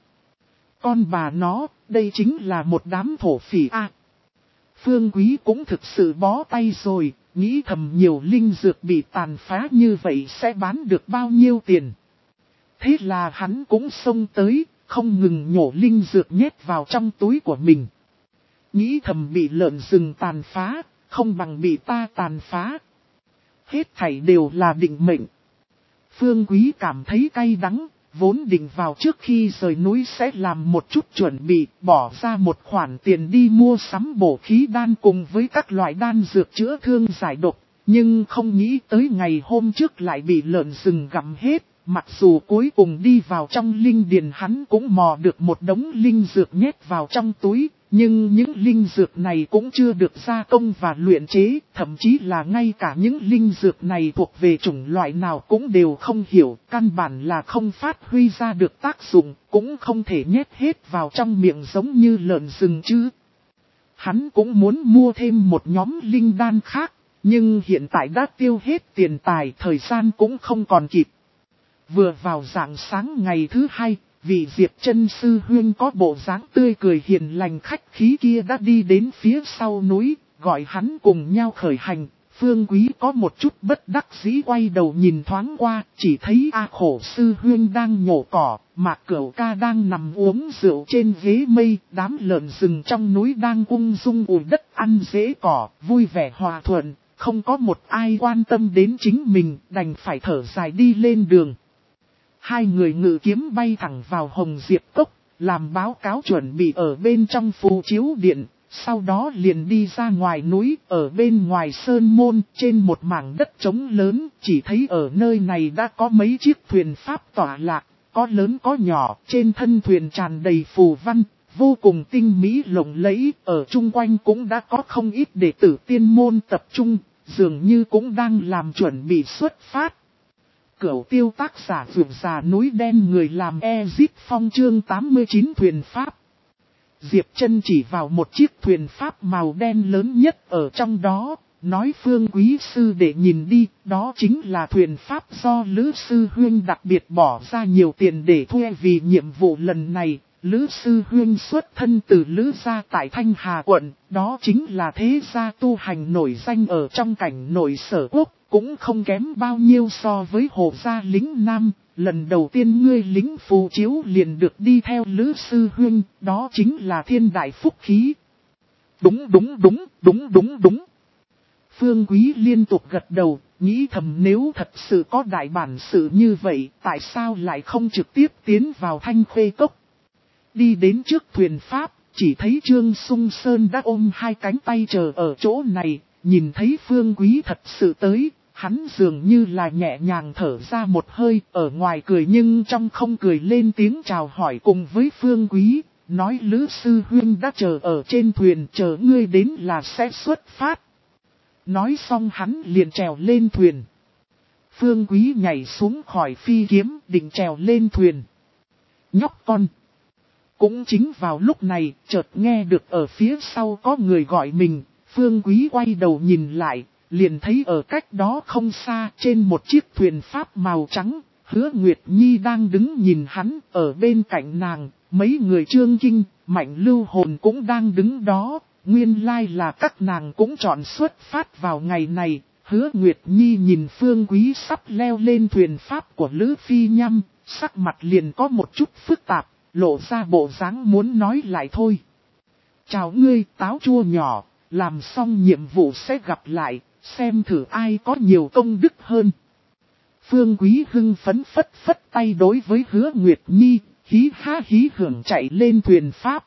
[SPEAKER 1] Con bà nó, đây chính là một đám thổ phỉ a. Phương Quý cũng thực sự bó tay rồi, nghĩ thầm nhiều linh dược bị tàn phá như vậy sẽ bán được bao nhiêu tiền. Thế là hắn cũng xông tới, không ngừng nhổ linh dược nhét vào trong túi của mình. Nghĩ thầm bị lợn rừng tàn phá, không bằng bị ta tàn phá. Hết thảy đều là định mệnh. Phương Quý cảm thấy cay đắng. Vốn định vào trước khi rời núi sẽ làm một chút chuẩn bị, bỏ ra một khoản tiền đi mua sắm bổ khí đan cùng với các loại đan dược chữa thương giải độc, nhưng không nghĩ tới ngày hôm trước lại bị lợn rừng gặm hết, mặc dù cuối cùng đi vào trong linh điền hắn cũng mò được một đống linh dược nhét vào trong túi, nhưng những linh dược này cũng chưa được gia công và luyện chế, thậm chí là ngay cả những linh dược này thuộc về chủng loại nào cũng đều không hiểu, căn bản là không phát huy ra được tác dụng, cũng không thể nhét hết vào trong miệng giống như lợn rừng chứ. Hắn cũng muốn mua thêm một nhóm linh đan khác, nhưng hiện tại đã tiêu hết tiền tài, thời gian cũng không còn kịp. Vừa vào rạng sáng ngày thứ hai, vị Diệp Chân sư huynh có bộ dáng tươi cười hiền lành khách khí kia đã đi đến phía sau núi, gọi hắn cùng nhau khởi hành. Phương Quý có một chút bất đắc dĩ quay đầu nhìn thoáng qua, chỉ thấy A Khổ sư huynh đang nhổ cỏ, Mạc Cửu Ca đang nằm uống rượu trên ghế mây, đám lợn rừng trong núi đang ung dung ủi đất ăn rễ cỏ, vui vẻ hòa thuận, không có một ai quan tâm đến chính mình, đành phải thở dài đi lên đường. Hai người ngự kiếm bay thẳng vào Hồng Diệp Cốc, làm báo cáo chuẩn bị ở bên trong phù chiếu điện. Sau đó liền đi ra ngoài núi, ở bên ngoài sơn môn, trên một mảng đất trống lớn, chỉ thấy ở nơi này đã có mấy chiếc thuyền pháp tỏa lạc, có lớn có nhỏ, trên thân thuyền tràn đầy phù văn, vô cùng tinh mỹ lộng lẫy, ở chung quanh cũng đã có không ít đệ tử tiên môn tập trung, dường như cũng đang làm chuẩn bị xuất phát. Cửu tiêu tác giả vượt già núi đen người làm Ezip Phong chương tám mươi chín thuyền pháp. Diệp Chân chỉ vào một chiếc thuyền pháp màu đen lớn nhất ở trong đó, nói Phương quý sư để nhìn đi, đó chính là thuyền pháp do Lữ Sư Huynh đặc biệt bỏ ra nhiều tiền để thuê vì nhiệm vụ lần này. Lữ Sư Huynh xuất thân từ Lữ gia tại Thanh Hà quận, đó chính là thế gia tu hành nổi danh ở trong cảnh nội Sở Quốc, cũng không kém bao nhiêu so với Hồ gia lính Nam. Lần đầu tiên ngươi lính phù chiếu liền được đi theo Lữ Sư Huynh, đó chính là thiên đại phúc khí. Đúng đúng đúng, đúng đúng đúng. Phương Quý liên tục gật đầu, nghĩ thầm nếu thật sự có đại bản sự như vậy, tại sao lại không trực tiếp tiến vào Thanh Khuê Cốc. Đi đến trước thuyền pháp, chỉ thấy Trương Sung Sơn đã ôm hai cánh tay chờ ở chỗ này, nhìn thấy Phương Quý thật sự tới. Hắn dường như là nhẹ nhàng thở ra một hơi, ở ngoài cười nhưng trong không cười lên tiếng chào hỏi cùng với Phương Quý, nói Lữ Sư Huynh đã chờ ở trên thuyền chờ ngươi đến là sẽ xuất phát. Nói xong hắn liền trèo lên thuyền. Phương Quý nhảy xuống khỏi phi kiếm định trèo lên thuyền. Nhóc con. Cũng chính vào lúc này, chợt nghe được ở phía sau có người gọi mình, Phương Quý quay đầu nhìn lại. Liền thấy ở cách đó không xa trên một chiếc thuyền pháp màu trắng, Hứa Nguyệt Nhi đang đứng nhìn hắn, ở bên cạnh nàng, mấy người Trương Kinh, Mạnh Lưu Hồn cũng đang đứng đó, nguyên lai là các nàng cũng chọn xuất phát vào ngày này. Hứa Nguyệt Nhi nhìn Phương Quý sắp leo lên thuyền pháp của Lữ Phi Nhâm, sắc mặt liền có một chút phức tạp, lộ ra bộ dáng muốn nói lại thôi. Chào ngươi táo chua nhỏ, làm xong nhiệm vụ sẽ gặp lại. Xem thử ai có nhiều công đức hơn. Phương Quý hưng phấn phất phất tay đối với Hứa Nguyệt Nhi, hí ha hí hưởng chạy lên thuyền pháp.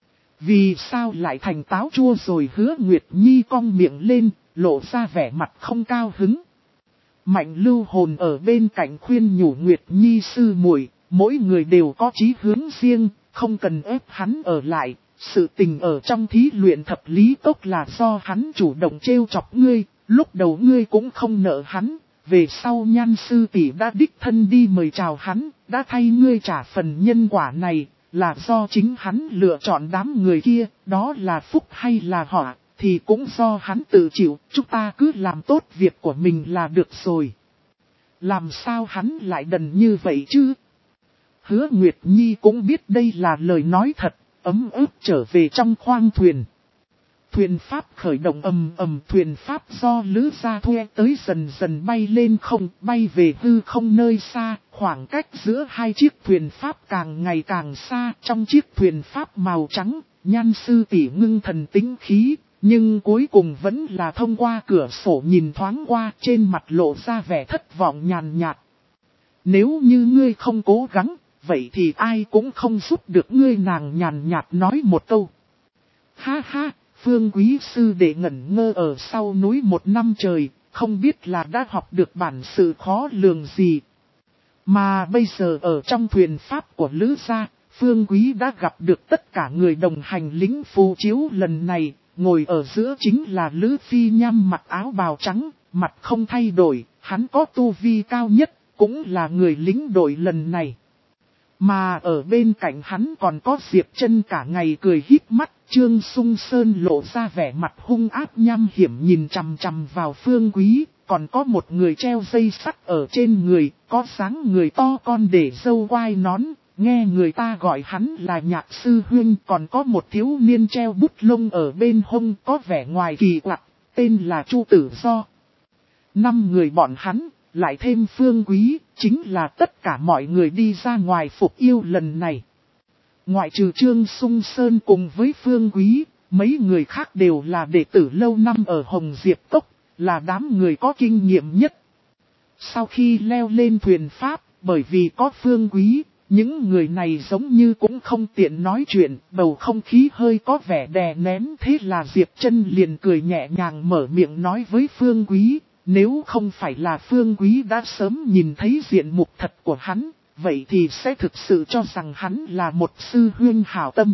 [SPEAKER 1] Vì sao lại thành táo chua rồi? Hứa Nguyệt Nhi cong miệng lên, lộ ra vẻ mặt không cao hứng. Mạnh Lưu Hồn ở bên cạnh khuyên nhủ Nguyệt Nhi sư muội, mỗi người đều có chí hướng riêng, không cần ép hắn ở lại. Sự tình ở trong thí luyện thập lý cốc là do hắn chủ động trêu chọc ngươi. Lúc đầu ngươi cũng không nợ hắn, về sau Nhan sư tỷ đã đích thân đi mời chào hắn, đã thay ngươi trả phần nhân quả này, là do chính hắn lựa chọn đám người kia, đó là phúc hay là họa, thì cũng do hắn tự chịu, chúng ta cứ làm tốt việc của mình là được rồi. Làm sao hắn lại đần như vậy chứ? Hứa Nguyệt Nhi cũng biết đây là lời nói thật, ấm ức trở về trong khoang thuyền. Thuyền pháp khởi động ầm ầm, thuyền pháp do Lữ gia thuê tới dần dần bay lên không, bay về hư không nơi xa, khoảng cách giữa hai chiếc thuyền pháp càng ngày càng xa. Trong chiếc thuyền pháp màu trắng, Nhan sư tỷ ngưng thần tĩnh khí, nhưng cuối cùng vẫn là thông qua cửa sổ nhìn thoáng qua, trên mặt lộ ra vẻ thất vọng nhàn nhạt. Nếu như ngươi không cố gắng, vậy thì ai cũng không giúp được ngươi, nàng nhàn nhạt nói một câu. Ha ha! Phương Quý sư đệ ngẩn ngơ ở sau núi một năm trời, không biết là đã học được bản sự khó lường gì. Mà bây giờ ở trong thuyền pháp của Lữ gia, Phương Quý đã gặp được tất cả người đồng hành lính phù chiếu lần này, ngồi ở giữa chính là Lữ Phi Nhâm mặc áo bào trắng, mặt không thay đổi, hắn có tu vi cao nhất, cũng là người lính đội lần này. Mà ở bên cạnh hắn còn có Diệp Chân cả ngày cười híp mắt, Trương Sung Sơn lộ ra vẻ mặt hung ác nham hiểm nhìn chằm chằm vào Phương Quý, còn có một người treo dây sắt ở trên người, có dáng người to con để râu quai nón, nghe người ta gọi hắn là Nhạc sư huynh, còn có một thiếu niên treo bút lông ở bên hông có vẻ ngoài kỳ quặc, tên là Chu Tử Do. Năm người bọn hắn, lại thêm Phương Quý, chính là tất cả mọi người đi ra ngoài phục yêu lần này. Ngoại trừ Trương Sung Sơn cùng với Phương Quý, mấy người khác đều là đệ tử lâu năm ở Hồng Diệp Cốc, là đám người có kinh nghiệm nhất. Sau khi leo lên thuyền pháp, Bởi vì có Phương Quý, những người này giống như cũng không tiện nói chuyện, bầu không khí hơi có vẻ đè nén. Thế là Diệp Trân liền cười nhẹ nhàng mở miệng nói với Phương Quý, nếu không phải là Phương Quý đã sớm nhìn thấy diện mục thật của hắn, vậy thì sẽ thực sự cho rằng hắn là một sư huynh hảo tâm.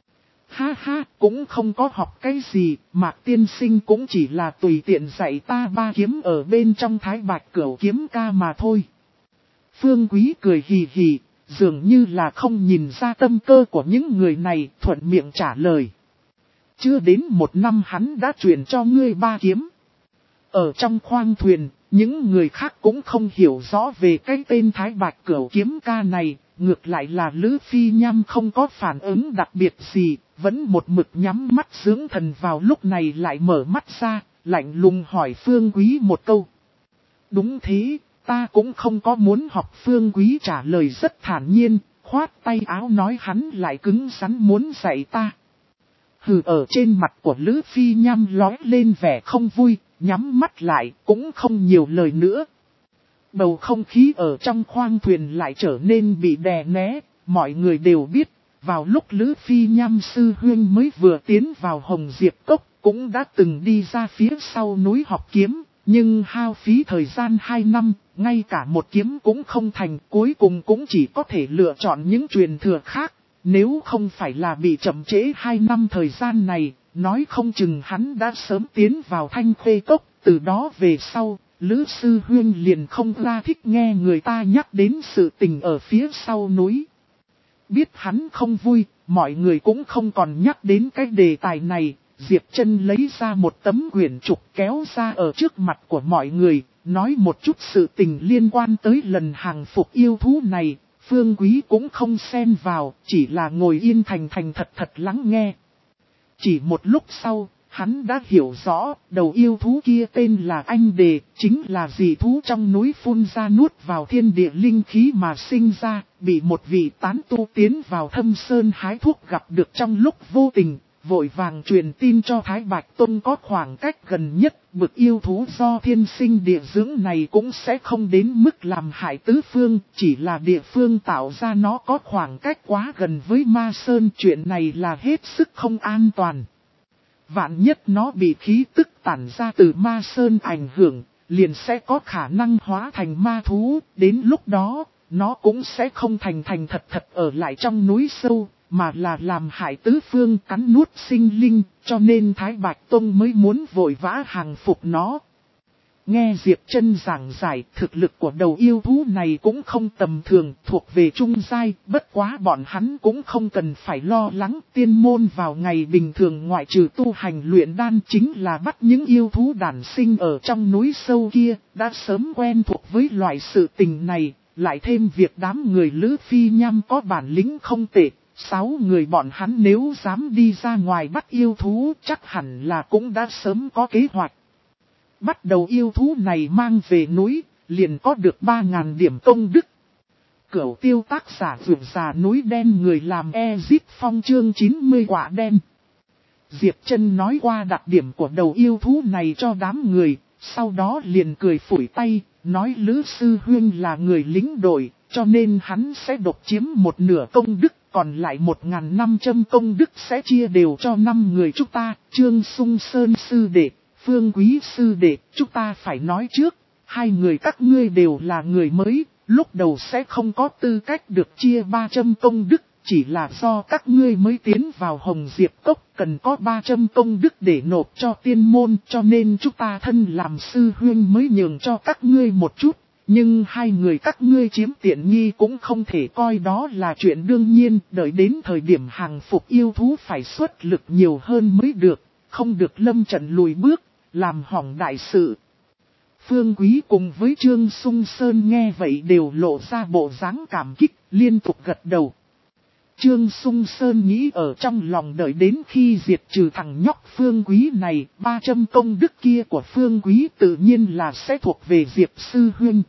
[SPEAKER 1] Ha ha, cũng không có học cái gì, Mạc tiên sinh cũng chỉ là tùy tiện dạy ta ba kiếm ở bên trong Thái Bạch Cửu kiếm ca mà thôi. Phương Quý cười hì hì, dường như là không nhìn ra tâm cơ của những người này, thuận miệng trả lời. Chưa đến một năm hắn đã truyền cho ngươi ba kiếm. Ở trong khoang thuyền, những người khác cũng không hiểu rõ về cái tên Thái Bạch Cửu kiếm ca này, ngược lại là Lữ Phi Nham không có phản ứng đặc biệt gì, vẫn một mực nhắm mắt dưỡng thần vào lúc này lại mở mắt ra, lạnh lùng hỏi Phương Quý một câu. Đúng thế, ta cũng không có muốn học. Phương Quý trả lời rất thản nhiên, khoát tay áo nói hắn lại cứng rắn muốn dạy ta. Hừ, ở trên mặt của Lữ Phi Nham lói lên vẻ không vui, nhắm mắt lại cũng không nhiều lời nữa. Bầu không khí ở trong khoang thuyền lại trở nên bị đè né, mọi người đều biết, vào lúc Lữ Phi Nham sư huynh mới vừa tiến vào Hồng Diệp Cốc, cũng đã từng đi ra phía sau núi học kiếm, nhưng hao phí thời gian hai năm, ngay cả một kiếm cũng không thành, cuối cùng cũng chỉ có thể lựa chọn những truyền thừa khác. Nếu không phải là bị chậm trễ hai năm thời gian này, nói không chừng hắn đã sớm tiến vào Thanh Khê Cốc. Từ đó về sau, Lữ sư huynh liền không ra thích nghe người ta nhắc đến sự tình ở phía sau núi. Biết hắn không vui, mọi người cũng không còn nhắc đến cái đề tài này. Diệp Trân lấy ra một tấm quyển trục kéo ra ở trước mặt của mọi người, nói một chút sự tình liên quan tới lần hàng phục yêu thú này. Phương Quý cũng không xen vào, chỉ là ngồi yên thành thành thật thật lắng nghe. Chỉ một lúc sau, hắn đã hiểu rõ, đầu yêu thú kia tên là Anh Đề, chính là dị thú trong núi phun ra nuốt vào thiên địa linh khí mà sinh ra, bị một vị tán tu tiến vào Thâm Sơn hái thuốc gặp được trong lúc vô tình, vội vàng truyền tin cho Thái Bạch Tông có khoảng cách gần nhất. Bực yêu thú do thiên sinh địa dưỡng này cũng sẽ không đến mức làm hại tứ phương, chỉ là địa phương tạo ra nó có khoảng cách quá gần với Ma Sơn, chuyện này là hết sức không an toàn. Vạn nhất nó bị khí tức tản ra từ Ma Sơn ảnh hưởng, liền sẽ có khả năng hóa thành ma thú, đến lúc đó, nó cũng sẽ không thành thành thật thật ở lại trong núi sâu, mà là làm hại tứ phương cắn nuốt sinh linh, cho nên Thái Bạch Tông mới muốn vội vã hàng phục nó. Nghe Diệp Trân giảng giải, thực lực của đầu yêu thú này cũng không tầm thường, thuộc về trung giai, bất quá bọn hắn cũng không cần phải lo lắng. Tiên môn vào ngày bình thường ngoại trừ tu hành luyện đan chính là bắt những yêu thú đản sinh ở trong núi sâu kia, đã sớm quen thuộc với loại sự tình này, lại thêm việc đám người Lữ Phi Nham có bản lĩnh không tệ. Sáu người bọn hắn nếu dám đi ra ngoài bắt yêu thú chắc hẳn là cũng đã sớm có kế hoạch. Bắt đầu yêu thú này mang về núi, liền có được ba ngàn điểm công đức. Cửu tiêu tác giả vượt già núi đen người làm Ezip Phong chương chín mươi quả đen. Diệp Trân nói qua đặc điểm của đầu yêu thú này cho đám người, sau đó liền cười phủi tay, nói Lữ sư huynh là người lính đội, cho nên hắn sẽ độc chiếm một nửa công đức. Còn lại một ngàn năm trăm công đức sẽ chia đều cho năm người chúng ta. Trương Sung Sơn sư đệ, Phương Quý sư đệ, chúng ta phải nói trước, hai người các ngươi đều là người mới, lúc đầu sẽ không có tư cách được chia ba trăm công đức, chỉ là do các ngươi mới tiến vào Hồng Diệp Cốc cần có ba trăm công đức để nộp cho tiên môn, cho nên chúng ta thân làm sư huynh mới nhường cho các ngươi một chút. Nhưng hai người các ngươi chiếm tiện nghi cũng không thể coi đó là chuyện đương nhiên, đợi đến thời điểm hàng phục yêu thú phải xuất lực nhiều hơn mới được, không được lâm trận lùi bước, làm hỏng đại sự. Phương Quý cùng với Trương Sung Sơn nghe vậy đều lộ ra bộ dáng cảm kích, liên tục gật đầu. Trương Sung Sơn nghĩ ở trong lòng đợi đến khi diệt trừ thằng nhóc Phương Quý này, ba trăm công đức kia của Phương Quý tự nhiên là sẽ thuộc về Diệp Sư Huynh.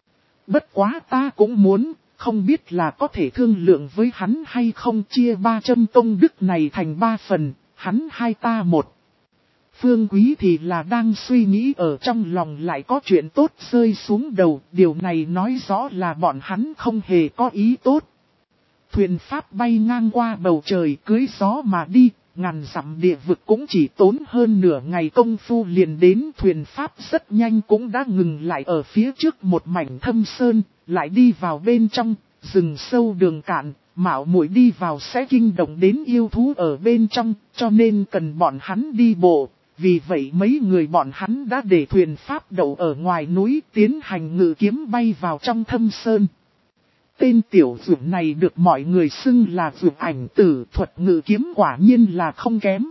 [SPEAKER 1] Bất quá ta cũng muốn, không biết là có thể thương lượng với hắn hay không, chia ba trăm công đức này thành ba phần, hắn hai ta một. Phương Quý thì là đang suy nghĩ ở trong lòng lại có chuyện tốt rơi xuống đầu, điều này nói rõ là bọn hắn không hề có ý tốt. Thuyền pháp bay ngang qua bầu trời cưới gió mà đi, ngàn dặm địa vực cũng chỉ tốn hơn nửa ngày công phu liền đến. Thuyền pháp rất nhanh cũng đã ngừng lại ở phía trước một mảnh thâm sơn, lại đi vào bên trong, rừng sâu đường cạn, mạo muội đi vào sẽ kinh động đến yêu thú ở bên trong, cho nên cần bọn hắn đi bộ. Vì vậy mấy người bọn hắn đã để thuyền pháp đậu ở ngoài núi tiến hành ngự kiếm bay vào trong thâm sơn. Tên tiểu dược này được mọi người xưng là dược ảnh tử, thuật ngự kiếm quả nhiên là không kém.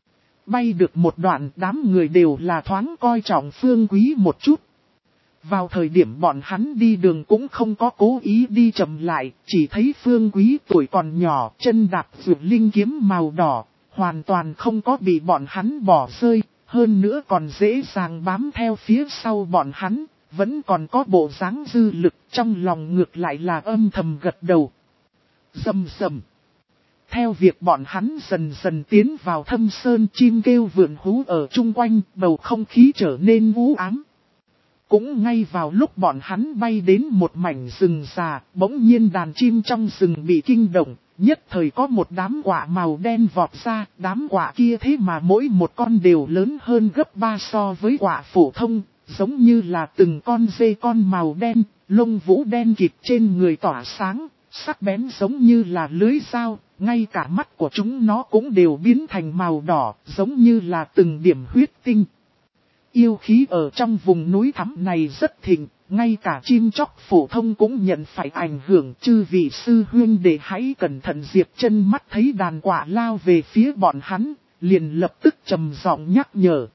[SPEAKER 1] Bay được một đoạn đám người đều là thoáng coi trọng Phương Quý một chút. Vào thời điểm bọn hắn đi đường cũng không có cố ý đi chậm lại, chỉ thấy Phương Quý tuổi còn nhỏ, chân đạp dược linh kiếm màu đỏ, hoàn toàn không có bị bọn hắn bỏ rơi, hơn nữa còn dễ dàng bám theo phía sau bọn hắn, vẫn còn có bộ dáng dư lực, trong lòng ngược lại là âm thầm gật đầu. Rầm rầm. Theo việc bọn hắn dần dần tiến vào thâm sơn, chim kêu vượn hú ở chung quanh, bầu không khí trở nên u ám. Cũng ngay vào lúc bọn hắn bay đến một mảnh rừng già, bỗng nhiên đàn chim trong rừng bị kinh động, nhất thời có một đám quạ màu đen vọt ra, đám quạ kia thế mà mỗi một con đều lớn hơn gấp ba so với quạ phổ thông, giống như là từng con dê con màu đen, lông vũ đen kịt trên người tỏa sáng, sắc bén giống như là lưới dao, ngay cả mắt của chúng nó cũng đều biến thành màu đỏ, giống như là từng điểm huyết tinh. Yêu khí ở trong vùng núi thẳm này rất thịnh, ngay cả chim chóc phổ thông cũng nhận phải ảnh hưởng. Chư vị sư huynh đệ hãy cẩn thận. Diệp Chân mắt thấy đàn quạ lao về phía bọn hắn, liền lập tức trầm giọng nhắc nhở.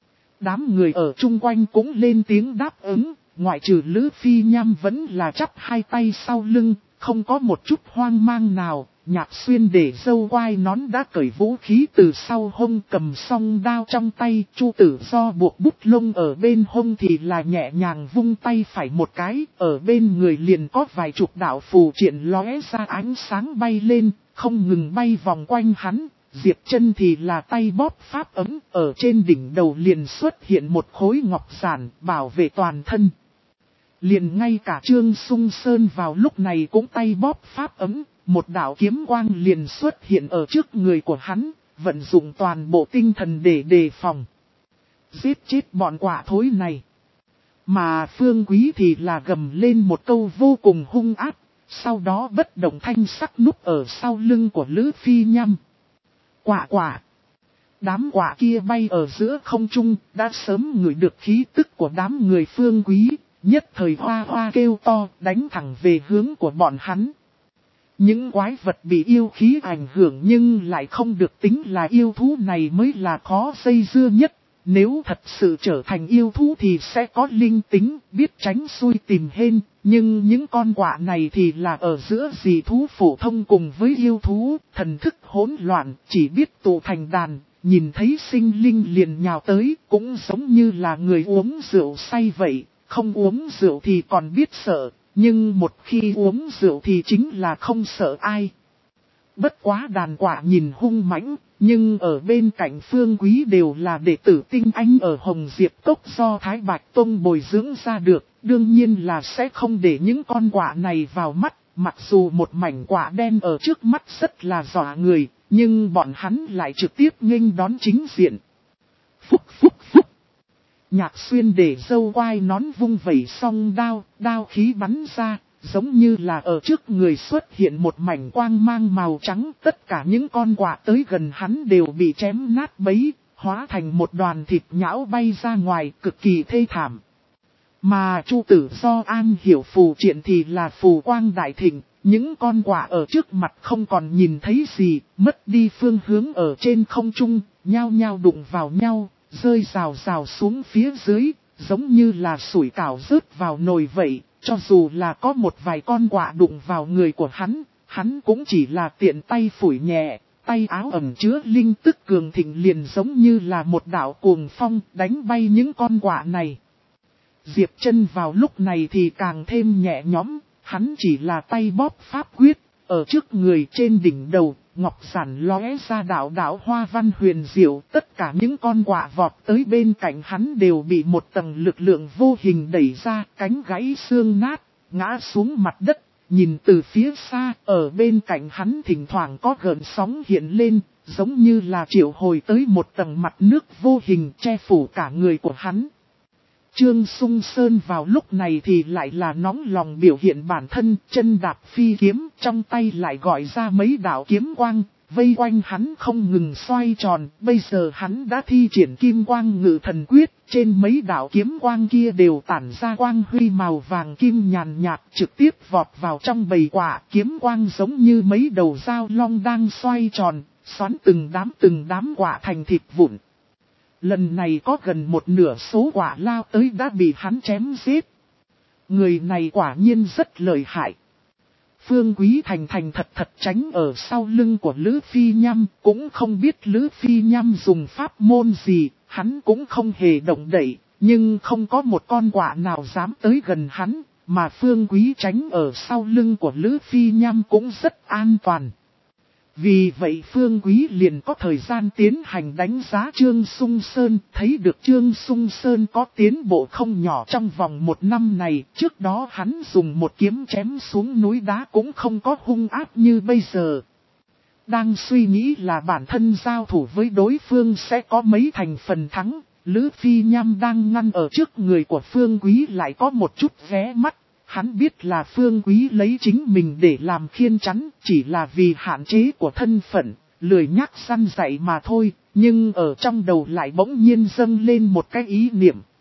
[SPEAKER 1] Đám người ở chung quanh cũng lên tiếng đáp ứng, ngoại trừ Lữ Phi Nham vẫn là chắp hai tay sau lưng, không có một chút hoang mang nào. Nhạc Xuyên để dâu quai nón đã cởi vũ khí từ sau hông, cầm song đao trong tay. Chu Tử Do buộc bút lông ở bên hông thì là nhẹ nhàng vung tay phải một cái, ở bên người liền có vài chục đạo phù triện lóe ra ánh sáng bay lên, không ngừng bay vòng quanh hắn. Diệp Chân thì là tay bóp pháp ấm, ở trên đỉnh đầu liền xuất hiện một khối ngọc giản bảo vệ toàn thân. Liền ngay cả Trương Sung Sơn vào lúc này cũng tay bóp pháp ấm. Một đạo kiếm quang liền xuất hiện ở trước người của hắn, vận dụng toàn bộ tinh thần để đề phòng. Giết chết bọn quạ thối này. Mà Phương Quý thì là gầm lên một câu vô cùng hung ác, sau đó bất động thanh sắc núp ở sau lưng của Lữ Phi Nham. Quạ quạ. Đám quạ kia bay ở giữa không trung, đã sớm ngửi được khí tức của đám người Phương Quý, nhất thời hoa hoa kêu to, đánh thẳng về hướng của bọn hắn. Những quái vật bị yêu khí ảnh hưởng nhưng lại không được tính là yêu thú này mới là khó dây dưa nhất. Nếu thật sự trở thành yêu thú thì sẽ có linh tính, biết tránh xui tìm hên. Nhưng những con quạ này thì là ở giữa dị thú phổ thông cùng với yêu thú, thần thức hỗn loạn, chỉ biết tụ thành đàn, nhìn thấy sinh linh liền nhào tới, cũng giống như là người uống rượu say vậy, không uống rượu thì còn biết sợ. Nhưng một khi uống rượu thì chính là không sợ ai. Bất quá đàn quạ nhìn hung mãnh, nhưng ở bên cạnh Phương Quý đều là đệ tử tinh anh ở Hồng Diệp Cốc do Thái Bạch Tông bồi dưỡng ra được. Đương nhiên là sẽ không để những con quạ này vào mắt, mặc dù một mảnh quạ đen ở trước mắt rất là dọa người, nhưng bọn hắn lại trực tiếp nghênh đón chính diện. Phúc phúc phúc. Nhạc Xuyên để dâu quai nón vung vẩy song đao, đao khí bắn ra, giống như là ở trước người xuất hiện một mảnh quang mang màu trắng. Tất cả những con quạ tới gần hắn đều bị chém nát bấy, hóa thành một đoàn thịt nhão bay ra ngoài, cực kỳ thê thảm. Mà Chu Tử Do an hiểu phù triện thì là phù quang đại thịnh, những con quạ ở trước mặt không còn nhìn thấy gì, mất đi phương hướng ở trên không trung, nhao nhao đụng vào nhau. Rơi rào rào xuống phía dưới, giống như là sủi cảo rớt vào nồi vậy. Cho dù là có một vài con quạ đụng vào người của hắn, hắn cũng chỉ là tiện tay phủi nhẹ, tay áo ẩn chứa linh tức cường thịnh liền giống như là một đạo cuồng phong đánh bay những con quạ này. Diệp Chân vào lúc này thì càng thêm nhẹ nhõm, hắn chỉ là tay bóp pháp quyết, ở trước người trên đỉnh đầu, ngọc giản lóe ra đạo đạo hoa văn huyền diệu, tất cả những con quạ vọt tới bên cạnh hắn đều bị một tầng lực lượng vô hình đẩy ra, cánh gãy xương nát, ngã xuống mặt đất. Nhìn từ phía xa, ở bên cạnh hắn thỉnh thoảng có gợn sóng hiện lên, giống như là triệu hồi tới một tầng mặt nước vô hình che phủ cả người của hắn. Trương Sung Sơn vào lúc này thì lại là nóng lòng biểu hiện bản thân, chân đạp phi kiếm, trong tay lại gọi ra mấy đạo kiếm quang, vây quanh hắn không ngừng xoay tròn. Bây giờ hắn đã thi triển kim quang ngự thần quyết, trên mấy đạo kiếm quang kia đều tản ra quang huy màu vàng kim nhàn nhạt, trực tiếp vọt vào trong bầy quạ. Kiếm quang giống như mấy đầu dao long đang xoay tròn, xoắn từng đám từng đám quạ thành thịt vụn. Lần này có gần một nửa số quạ lao tới đã bị hắn chém giết. Người này quả nhiên rất lợi hại. Phương Quý thành thành thật thật tránh ở sau lưng của Lữ Phi Nham, cũng không biết Lữ Phi Nham dùng pháp môn gì, hắn cũng không hề động đậy, nhưng không có một con quạ nào dám tới gần hắn, mà Phương Quý tránh ở sau lưng của Lữ Phi Nham cũng rất an toàn. Vì vậy Phương Quý liền có thời gian tiến hành đánh giá Trương Sung Sơn, thấy được Trương Sung Sơn có tiến bộ không nhỏ trong vòng một năm này. Trước đó hắn dùng một kiếm chém xuống núi đá cũng không có hung ác như bây giờ. Đang suy nghĩ là bản thân giao thủ với đối phương sẽ có mấy thành phần thắng, Lữ Phi Nham đang ngăn ở trước người của Phương Quý lại có một chút ghé mắt. Hắn biết là Phương Quý lấy chính mình để làm khiên chắn, chỉ là vì hạn chế của thân phận, lười nhắc săn dạy mà thôi, nhưng ở trong đầu lại bỗng nhiên dâng lên một cái ý niệm.